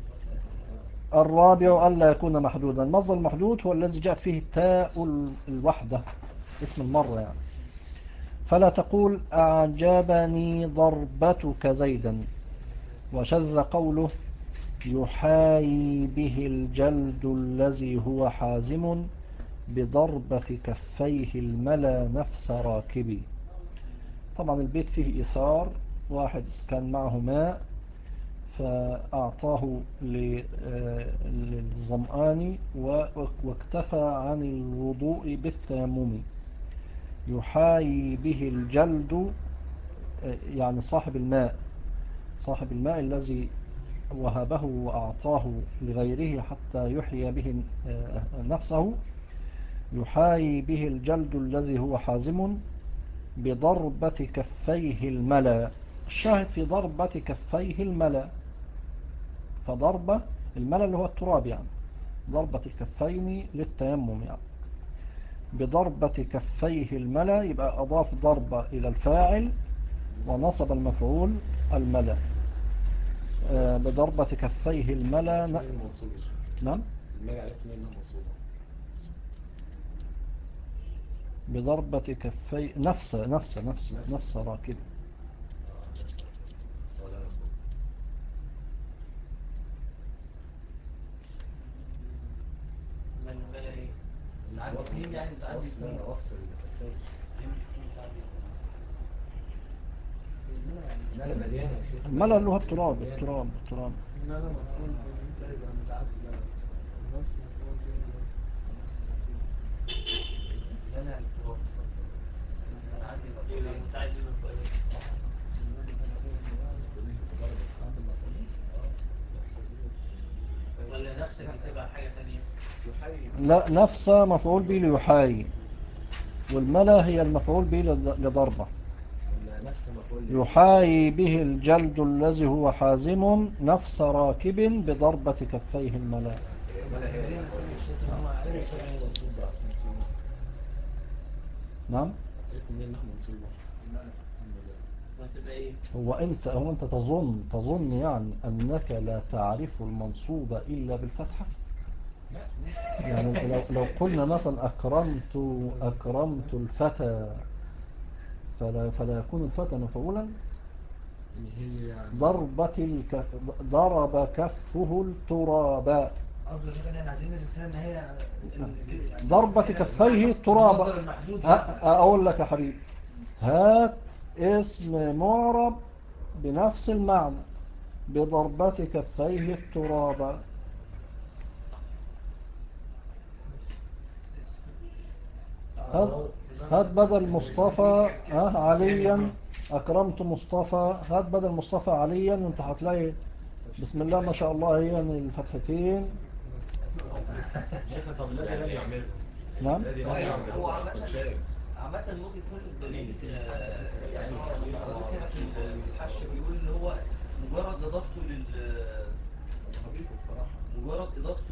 الرابع ألا يكون محدودا. المصدر المحدود هو الذي جاءت فيه التاء الوحدة اسم المرة يعني. فلا تقول أعجبني ضربتك زيدا. وشذ قوله يحايي به الجلد الذي هو حازم بضربة كفيه الملا نفس راكبي. طبعا البيت فيه إثار، واحد كان معه ماء فأعطاه للظمآن واكتفى عن الوضوء بالتيمم. يحايي به الجلد يعني صاحب الماء الذي وهبه وأعطاه لغيره حتى يحيي به نفسه. يحايي به الجلد الذي هو حازم بضربة كفيه الملا. الشاهد في ضربة كفيه الملا، فضربة الملا اللي هو التراب يعني، ضربة الكفين للتيمم يعني. بضربة كفيه الملا يبقى أضاف ضربة إلى الفاعل ونصب المفعول الملا. بضربة كفيه الملا نعم المال عرفت منها منصوبة. بضربة كفيه نفس راكب. من بقى ايه؟ متعدين يعني متعدي اثنين. وصف الكفاية. ليه مش يكون متعدد؟ لا مليانة يا شيخ. الملا اللي هو التراب. إن أنا مفعول به لا يبقى متعدد، لا النفس مفعول به لا لا متعدد مفعول. ولا نفس دي تبقى حاجة تانية. لا، نفس مفعول به ليحايي، والملا هي المفعول به لضربة. نفس مفعول يحايي به الجلد الذي هو حازم نفس راكب بضربة كفيه الملا. الملا هي خلينا تاني الشيخ إن هو عرف منصوب بقى منصوب. نعم. عرف منين انها منصوبة؟ وهتبقى ايه؟ هو انت تظن يعني انك لا تعرف المنصوب الا بالفتحة. يعني لو قلنا مثلا اكرمت الفتى، فلا يكون الفتى مفعولا. اللي هي يعني ضرب كفه التراب. قصده شيخ ان احنا عايزين نثبت هنا ان هي يعني ضربة كفيه التراب. المصدر المحدود يعني. اقول لك يا حبيبي، هات اسم معرب بنفس المعنى بضربة كفيه التراب. هات بدل مصطفى عليا، أكرمت مصطفى. هات بدل مصطفى عليا، وانت هتلاقي بسم الله ما شاء الله هي الفتحتين. شيخ طب الذي لم يعمله. نعم. الذي لم يعمله هو أصلاً شايف. عامة ممكن يكون الدليل يعني هو القريت هنا في الحش بيقول ان هو مجرد اضافته هضيفه بصراحة. مجرد اضافته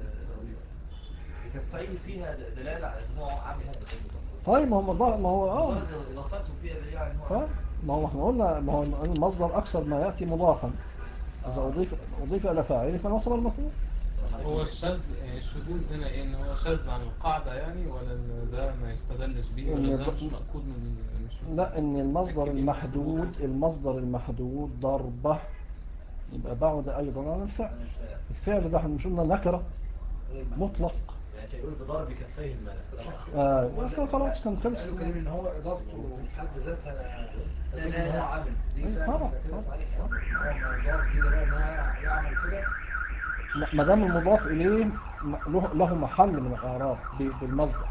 لكفيه فيها دلالة على ان هو عامل هذا. طيب ما هو مجرد اضافته فيها دلالة على ان هو طيب عامل. ما هو احنا قلنا، ما هو المصدر أكثر ما يأتي مضافا، إذا أضيف إلى فاعله فنصب المفعول. هو الشذوذ هنا ايه؟ ان هو شاذ عن القاعدة يعني، ولا ان ده ما يستدلش بيه، ولا ده مش مأخوذ من لا، ان المصدر المحدود ضربة يبقى بعد ايضا عن الفعل. الفعل ده احنا مش قلنا نكرة مطلق. يعني كان يقول بضرب كفيه الملا. خلاص كان خلص. قالوا كريم ان هو اضافته في حد ذاتها دليل ان هو عامل دي طبعا. فعلا كده صحيح يعني. هو موضوع دي دليل ان هو يعمل كده. ما دام المضاف اليه له محل من الاعراب بالمصدر.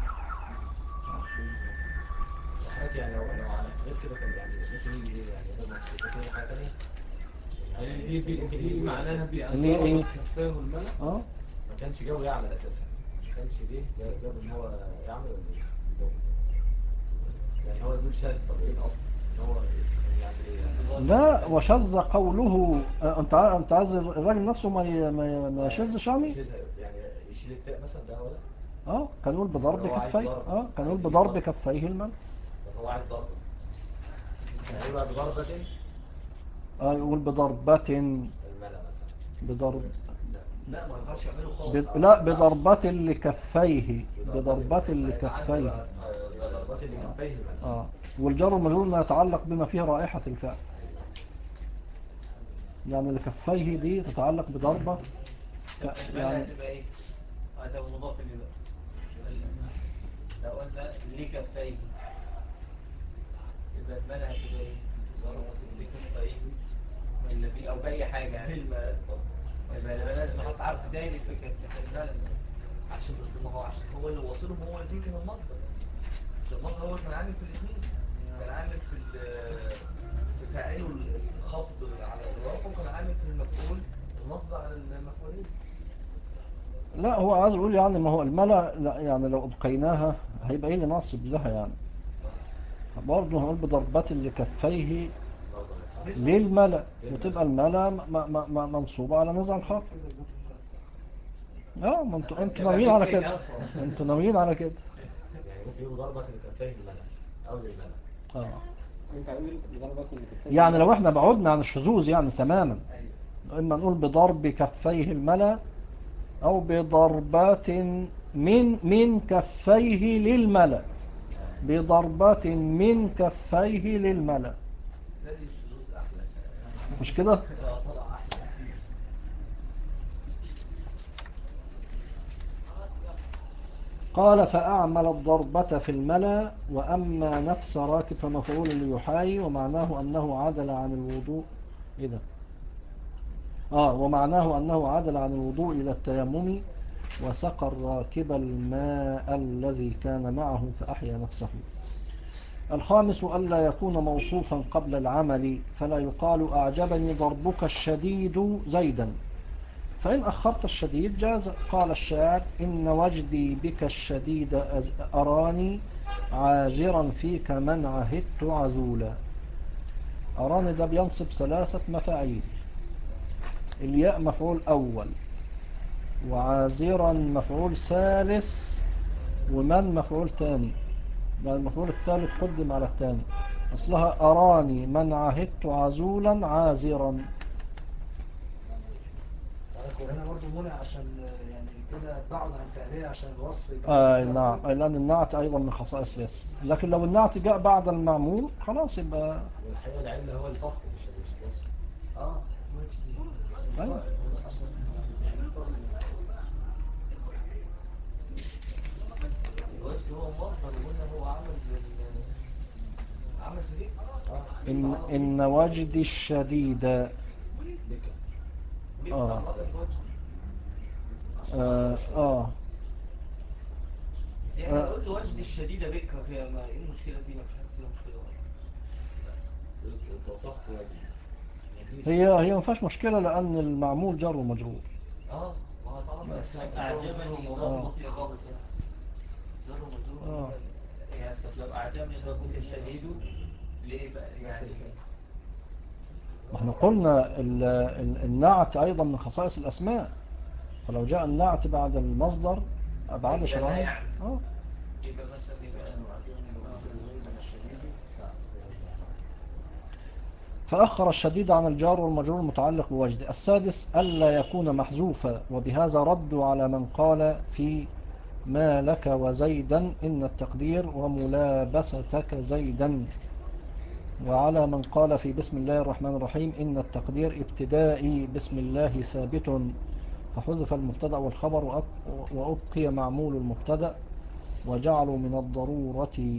وحضرتك يعني لو على غير كده كان يعني ممكن يجي ايه يعني غير مصر ممكن يجي حاجة تانية. يعني دي معناها بأن اللي هي ايه؟ ضربت كفاه الملأ. ما كانش جاوب يعمل اساسا. ما كانش جاب ان هو يعمل ولا ايه؟ جاوب. يعني هو يقول شاذ. طب ايه الاصل ان هو كان يعمل ايه يعني؟ لا، وشذ قوله. انت عايز الراجل نفسه ما يشذش يعني. يعني يشيل التاء مثلا ده ولا؟ كان يقول بضرب هو عايز كفيه. ضرب. كان يقول عايز بضرب ضرب. كفيه الملء. طب هو عايز ضرب. يعني يبقى بضربة يقول بضربة. الملا مثلا. بضرب. لا ما ينفعش يعمله خالص. لا، بضربة لكفيه. بضربة لكفيه. ضربات اللي كفيه الملا. والجر والمجرور ما يتعلق بما فيه رائحة الفعل. يعني لكفيه دي تتعلق بضربة. الملا هتبقى ايه؟ هتبقى مضاف ليه بقى؟ لو قلنا لكفيه يبقى الملا هتبقى ايه؟ ضربة لكفيه ولا بي او باي حاجة يعني. يبقى لازم نحط حرف تاني في الملا. عشان بس ما هو عشان هو اللي واصلهم هو الاثنين كان المصدر. مش المصدر هو اللي كان عامل في الاثنين. كان عامل في فاعله الخفض على الاضافه، وكان عامل في المفعول النصب على المفعولين. لا، هو عايز يقول يعني ما هو الملا، لا يعني لو أبقيناها هيبقى ايه اللي ناصب لها يعني. برضه هنقول بضربة لكفيه للملا، وتبقى الملا منصوبة على نزع الخافض. ما انتوا ناويين على كده. انتوا ناويين على كده. يعني ممكن يقولوا ضربة لكفيه الملا او للملا. يعني لو احنا بعدنا عن الشذوذ يعني تماما، اما نقول بضرب كفيه الملا، او بضربات من كفيه للملا. بضربات من كفيه للملا. ده الشذوذ احلى. مش كده؟ طلع احلى كتير. قال فأعمل الضربة في الملا، وأما نفس راكب فمفعول ليحاي، ومعناه أنه عدل عن الوضوء. إيه ده؟ ومعناه أنه عدل عن الوضوء إلى التيمم، وسقى الراكب الماء الذي كان معه فأحيا نفسه. الخامس ألا يكون موصوفا قبل العمل، فلا يقال أعجبني ضربك الشديد زيدا، فإن أخرت الشديد جاز. قال الشاعر: إن وجدي بك الشديد أراني عاذرا فيك من عهدت عزولا. أراني ده بينصب 3 مفاعيل. الياء مفعول أول، وعاذرا مفعول ثالث، ومن مفعول ثاني. المفعول الثالث قدم على الثاني. أصلها أراني من عهدت عزولا عاذرا. وهنا برضه منع عشان يعني كده بعد عن فعلية عشان الوصف يبقى نعم، لأن النعت أيضا من خصائص الاسم. لكن لو النعت جاء بعد المعمول خلاص يبقى. والحقيقة العلة هو الفصل مش الوصف. أيوة. الوجد هو مصدر وقلنا هو عمل في دي. إن وجدي الشديد بك بيتعلق الوجد. بس يعني لو قلت وجدي الشديدة بك فيها ما ايه المشكلة فيها؟ مش حاسس فيها مشكلة ولا انت وصفت وجدي. هي ما فيهاش مشكلة لأن المعمول جر ومجرور. ما طالما اعجبني مضاف بسيط خالص يعني جر ومجرور. يعني طب لو اعجبني ده ممكن شديده ليه بقى يعني؟ ما احنا قلنا النعت أيضا من خصائص الأسماء، فلو جاء النعت بعد المصدر أبعد شرعا. يعني يبقى مثلا يبقى فأخر الشديد عن الجار والمجرور المتعلق بوجد. السادس ألا يكون محذوفا، وبهذا ردوا على من قال في ما لك وزيدا إن التقدير وملابستك زيدا، وعلى من قال في بسم الله الرحمن الرحيم إن التقدير ابتدائي بسم الله ثابت، فحذف المبتدأ والخبر وأبقي معمول المبتدأ، وجعلوا من الضرورة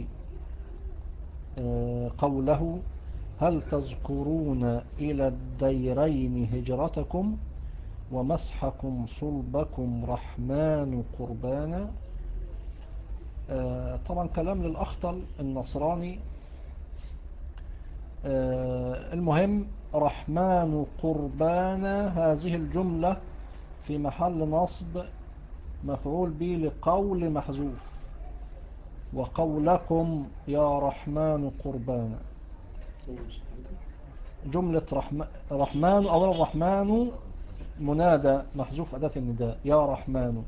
قوله هل تذكرون إلى الديرين هجرتكم ومسحكم صلبكم رحمن قربانا. طبعا كلام للأخطل النصراني. المهم رحمن قربانا هذه الجملة في محل نصب مفعول به لقول محذوف، وقولكم يا رحمن قربانا. جملة رحمن أو الرحمن منادى محذوف أداة النداء يا رحمن.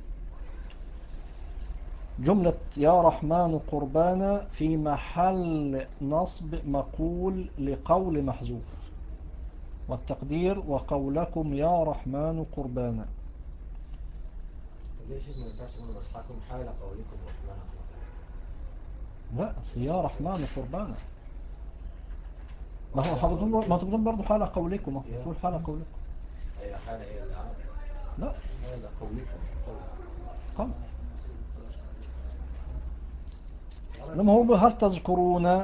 جملة يا رحمن قربانا في محل نصب مقول لقول محذوف، والتقدير وقولكم يا رحمن قربانا. طب ليه شيء ما ينفعش تقولوا مسحكم حال قولكم رحمن قربانا؟ لا يا رحمن قربانا. ما تقولون برضو حال قولكم، ما تقول حال قولكم. هي حالة هي اللي عمل. لا حال قولكم قول. لما هو هل تذكرون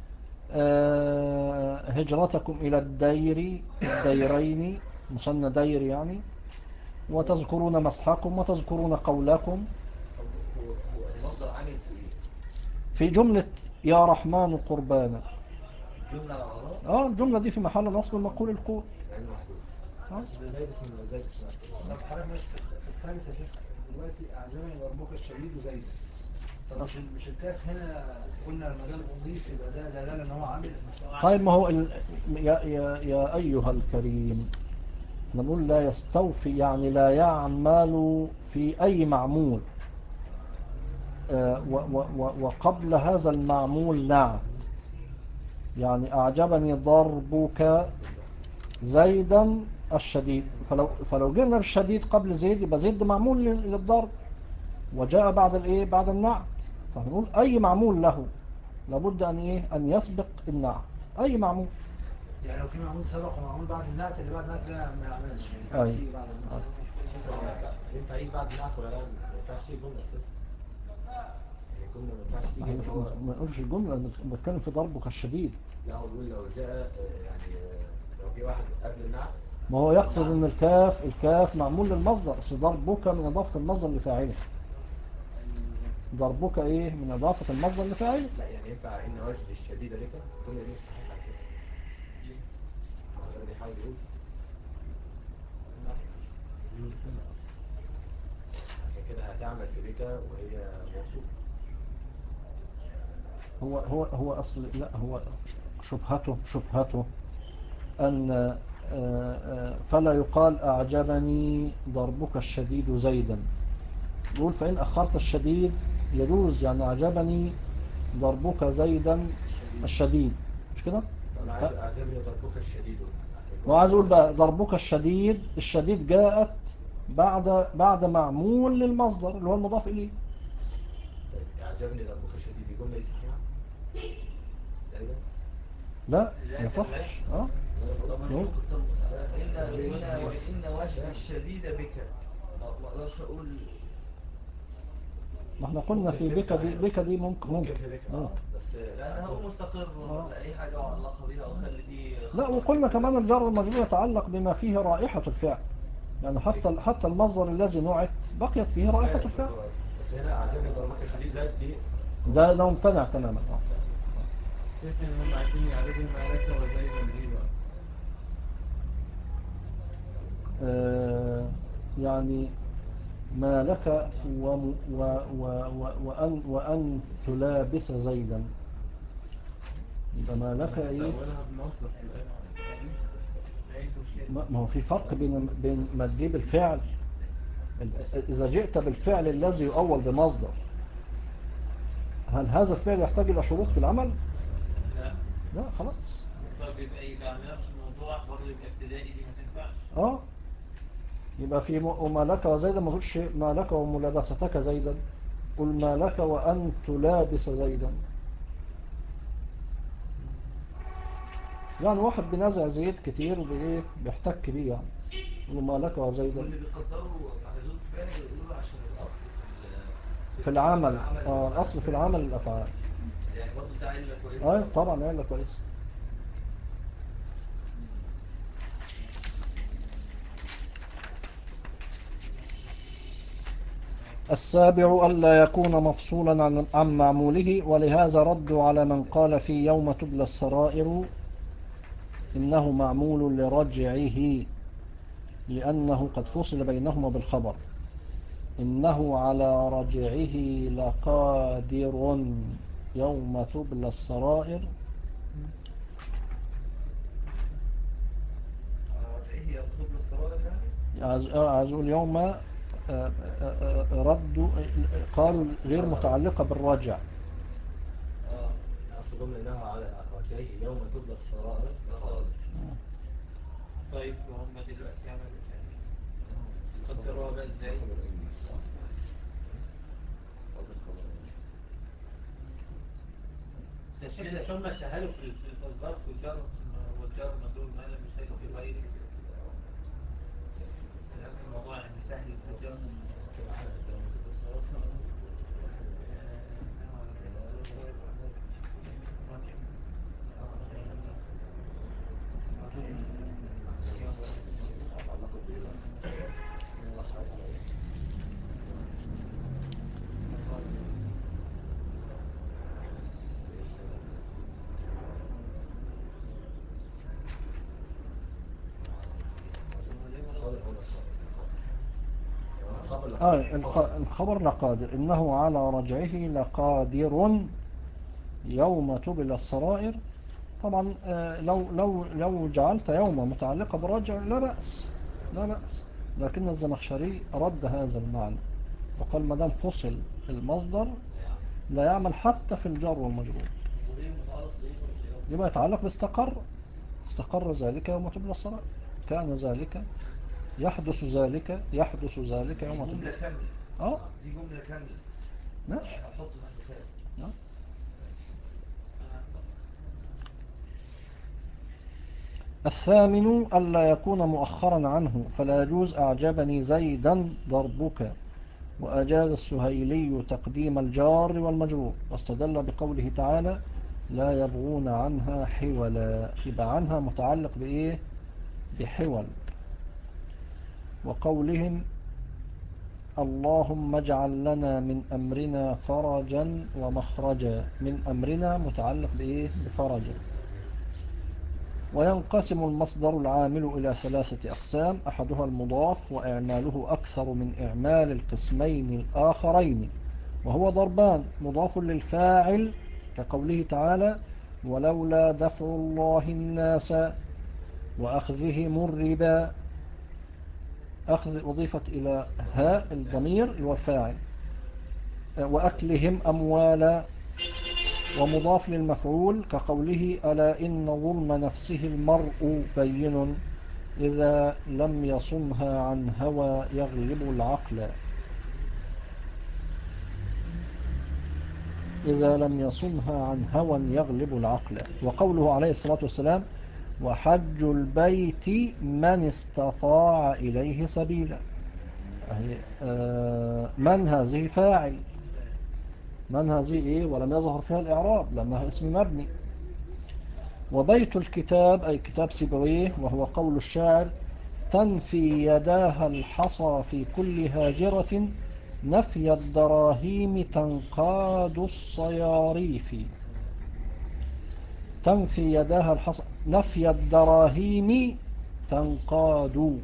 هجرتكم إلى الديرين مثنى دير يعني، وتذكرون مسحكم وتذكرون قولكم. هو المصدر عامل في ايه؟ في جملة يا رحمن قربانا. الجملة على بعضها؟ الجملة دي في محل نصب مقول القول يعني محذوف. زي بسم الله. طب حضرتك ماشي في الخامس يا شيخ دلوقتي أعجبني ضربك الشديد وزيدا. طب مش الكاف هنا قلنا ما دام أضيف يبقى ده دلالة إن هو عامل. طيب ما هو يا أيها الكريم نقول لا يستوفي يعني لا يعمل في أي معمول وقبل هذا المعمول نعم. يعني أعجبني ضربك زيدا الشديد، فلو جئنا بالشديد قبل زيد يبقى زيد معمول للضرب، وجاء بعد الايه بعد النعت. فنقول اي معمول له لابد ان يسبق النعت. اي معمول يعني لو في معمول سبق ومعمول بعد النعت اللي بعد النعت ده ما يعملش. ينفع يجي بعد النعت ولا لا؟ ما ينفعش تيجي جملة اساسا. الجملة ما ينفعش تيجي ان هو ما نقولش الجملة، بتكلم في ضربك الشديد. لا هو بيقول لو جاء يعني لو جه واحد قبل النعت. ما هو يقصد ان الكاف معمول للمصدر، بس ضربك من اضافة المصدر لفاعله. ضربك ايه من اضافة المصدر لفاعله. لا يعني ينفع ان وجد الشديدة بك الجملة دي مش صحيحة اساسا. ما هو ده اللي بيحاول يقول. بك وهي موصول. هو أصل لا هو شبهته أن فلا يقال أعجبني ضربك الشديد زيدا، يقول فإن أخرت الشديد يجوز، يعني أعجبني ضربك زيدا الشديد، مش كده؟ أنا عايز أعجبني ضربك الشديد. وعايز أقول بقى ضربك الشديد جاءت بعد معمول للمصدر اللي هو المضاف إليه. طيب أعجبني ضربك الشديد دي جملة صحيحة؟ زيدا؟ لا ما يصحش. إن وجدي الشديد بك، ما اقدرش اقول. ما احنا قلنا في بك دي ممكن في بك بس لان هو مستقر ولا اي حاجه وعلاقه بيها وخلي دي لا، وقلنا كمان الجر والمجرور يتعلق بما فيه رائحة الفعل، يعني حتى المصدر الذي نعت بقيت فيه رائحة الفعل. بس هنا أعجبني ضربك الشديد زيد دي ده ممتنع تماما. شايف ان هم عايزين يعرضوا ما لك وزيدا ايه بقى؟ يعني ما لك وأن تلابس زيدا، يبقى ما لك ايه؟ أولها بمصدر في الآية. ما هو في فرق بين ما تجيب الفعل، إذا جئت بالفعل الذي يؤول بمصدر، هل هذا الفعل يحتاج إلى شروط في العمل؟ لا خلاص. طب يبقى نفس الموضوع برضه، يبقى ابتدائي دي ما تنفعش. يبقى في وما لك وزيدا، ما تقولش ما لك وملابستك زيدا، قل ما لك وأن تلابس زيدا. يعني واحد بينازع زيد كتير وبإيه بيحتك بيه، يعني يقول ما لك وزيدا. واللي بيقدروا محذوف فعل يقولوا عشان الأصل في العمل. الأصل في العمل الأفعال، يعني برضه ده علة كويسة. طبعا علة كويسة. السابع ألا يكون مفصولا عن معموله، ولهذا ردوا على من قال في يوم تبلى السرائر إنه معمول لرجعه، لأنه قد فصل بينهما بالخبر إنه على رجعه لقادر يوم تبلى السرائر. رجعه يوم تبلى السرائر، يعني عايز أقول يوم ردوا قالوا غير متعلقة بالرجع. أصل جملة إنها على رجعه يوم تبلى السرائر لقادر. طيب وهم دلوقتي يعملوا يعني قدروها بقى ازاي؟ كده ثم سهلوا في الظرف والجر والجر مجرور ما لم يشترك في غيره. لازم الموضوع يعني سهل في الجر. الخبر لقادر، إنه على رجعه لقادر يوم تبلى السرائر. طبعا لو جعلت يوم متعلقة برجع لا بأس، لكن الزمخشري رد هذا المعنى وقال ما دام فصل المصدر لا يعمل حتى في الجر والمجرور، يبقى يتعلق باستقر ذلك يوم تبلى السرائر، كان ذلك يحدث ذلك يوم تبلى. جملة كاملة. دي جملة كاملة. ماشي. هنحط محذوفات. الثامن ألا يكون مؤخرا عنه، فلا يجوز أعجبني زيدا ضربك، وأجاز السهيلي تقديم الجار والمجرور، واستدل بقوله تعالى لا يبغون عنها حولا، يبقى عنها متعلق بإيه؟ بحول. وقولهم اللهم اجعل لنا من أمرنا فرجا ومخرجا، من أمرنا متعلق بإيه؟ بفرجا. وينقسم المصدر العامل إلى 3 أقسام: أحدها المضاف وإعماله أكثر من إعمال القسمين الآخرين، وهو ضربان: مضاف للفاعل كقوله تعالى ولولا دفع الله الناس وأخذهم الربا، أخذ أضيفت إلى هاء الضمير والفاعل، وأكلهم أموالا. ومضاف للمفعول كقوله ألا إن ظلم نفسه المرء بين إذا لم يصنها عن هوى يغلب العقل، إذا لم يصنها عن هوى يغلب العقل. وقوله عليه الصلاة والسلام وحج البيت من استطاع إليه سبيلا، من هذه فاعل، من هذه إيه ولم يظهر فيها الإعراب لأنها اسم مبني. وبيت الكتاب أي كتاب سيبويه، وهو قول الشاعر تنفي يداها الحصى في كل هاجرة نفي الدراهيم تنقاد الصياريف. تنفي يداها الحصى نفي الدراهيم تنقاد،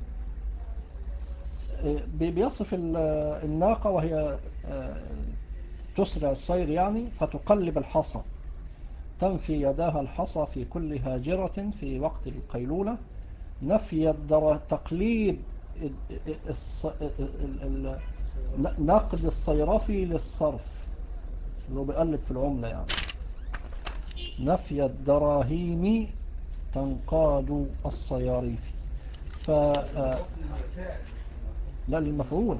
بيصف الناقة وهي تسرع السير يعني فتقلب الحصى. تنفي يداها الحصى في كل هاجرة في وقت القيلولة، نفي تقليب نقد الصيرفي للصرف اللي هو بيقلب في العملة يعني. نفي الدراهيم تنقاد الصياريف. لا للمفعول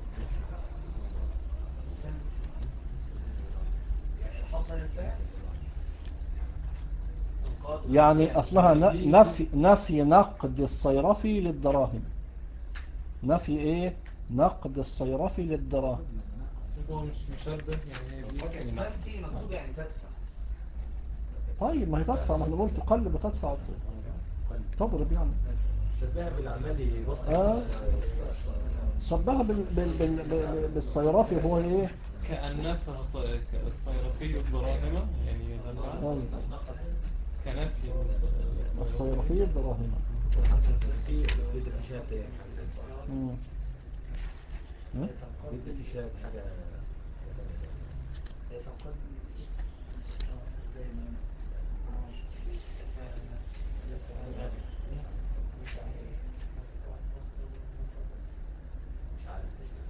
يعني أصلها نفي نقد الصيرفي للدراهم. نفي إيه؟ نقد الصيرفي للدراهم. هو مش مشبه يعني تنفي مكتوب يعني تدفع. طيب ما هي تدفع، ما احنا بنقول تقلب وتدفع تضرب يعني. شبهها بالعمال يبص شبهها بالصيرفي هو ايه؟ كأنف الصيرفي الدراهم يعني ده المعنى. كنفي الصيرفي الدراهم في بيت في شهادة يعني بيت في شهادة حاجة هي تنقض ازاي مش عارف.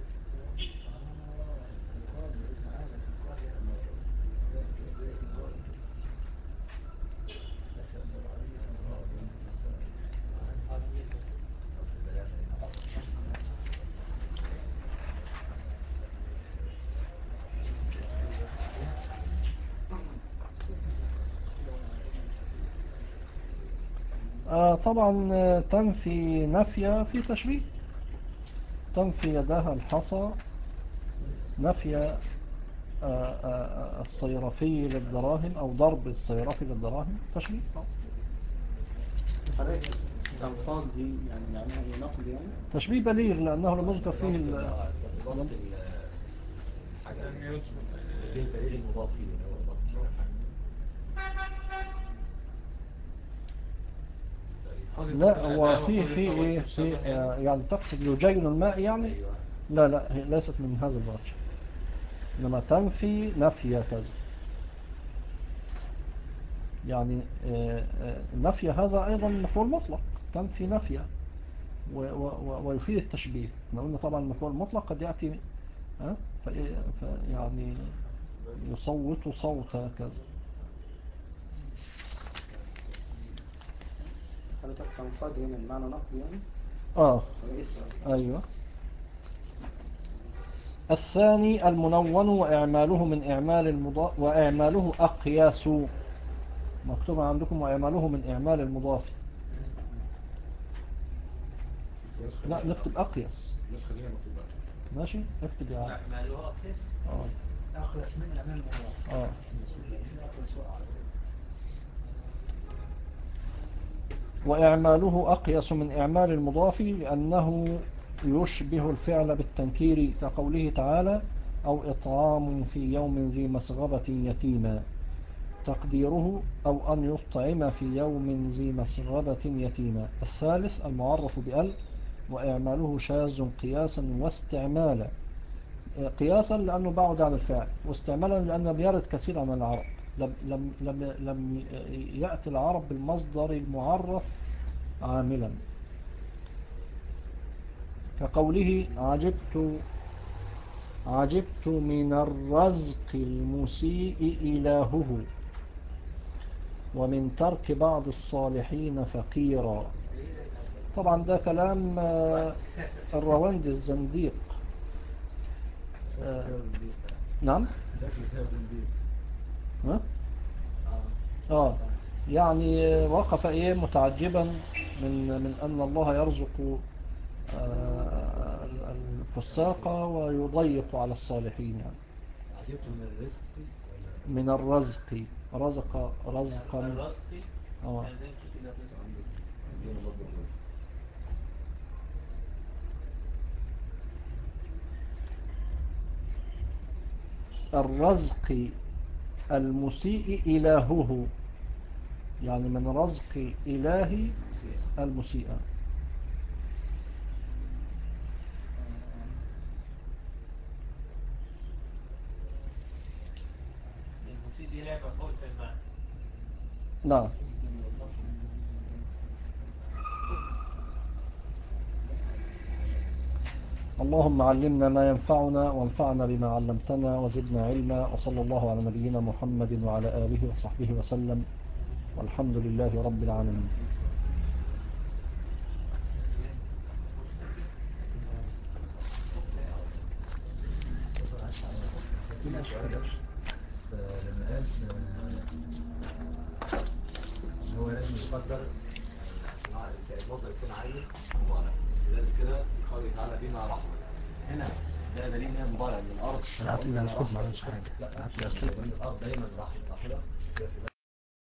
طبعا تنفي نفي في تشبيه. تنفي يدها الحصى نفي الصيرفي للدراهم أو ضرب الصيرفي للدراهم تشبيه. الألفاظ دي يعني معناها إيه؟ نقد يعني؟ تشبيه بليغ لأنه لم يذكر فيه الحاجة تشبيه بليغ المضاف فيه اللي هو مضاف. لا هو في ايه في يعني تقصد يجين الماء يعني. أيوة. لا هي ليست من هذا الوجه، انما تنفي نفي كذا يعني. نفي هذا ايضا مفعول مطلق، تنفي نفي ويفيد التشبيه. احنا قلنا طبعا المفعول المطلق قد ياتي يعني يصوت صوتا كذا. حضرتك تنقاد هنا المعنى نقد يعني؟ ايوه. الثاني المنون وإعماله من إعمال المضاف، وإعماله أقياس. مكتوب عندكم وإعماله من إعمال المضاف. لا نكتب أقياس. ماشي اكتب يعني أعماله أقياس. أخلص من أمام المضاف. وإعماله أقيس من إعمال المضاف لأنه يشبه الفعل بالتنكير كقوله تعالى أو إطعام في يوم ذي مسغبة يتيما. تقديره أو أن يطعم في يوم ذي مسغبة يتيما. الثالث المعرف بأل وإعماله شاذ قياسا واستعمالا. قياسا لأنه بعد عن الفعل، واستعمالا لأنه بيرد كثيرا من العرب. لم يأتي العرب بالمصدر المعرف عاملا، كقوله عجبت من الرزق المسيء إلهه، ومن ترك بعض الصالحين فقيرا. طبعا ده كلام الرواندي الزنديق. نعم. يعني وقف متعجبا من أن الله يرزق الفساق ويضيق على الصالحين. يعني عجبت من الرزق من الرزق رزق رزقا. الرزق الرزق المسيء إلهه، يعني من رزق إلهي المسيء. المسيء دي لعبة مفعول في المعنى. نعم. اللهم علمنا ما ينفعنا وانفعنا بما علمتنا وزدنا علما، وصلى الله على نبينا محمد وعلى آله وصحبه وسلم، والحمد لله رب العالمين. لما قال ان هو لازم يقدر عشان المصدر يكون عين مضارع، بس لازم كده قوله تعالى بما رحمه. هنا ده دليل ان هي مضارع من الارض. هات لي الأسود، ما عملش حاجة. لا، الارض دايما رحمه.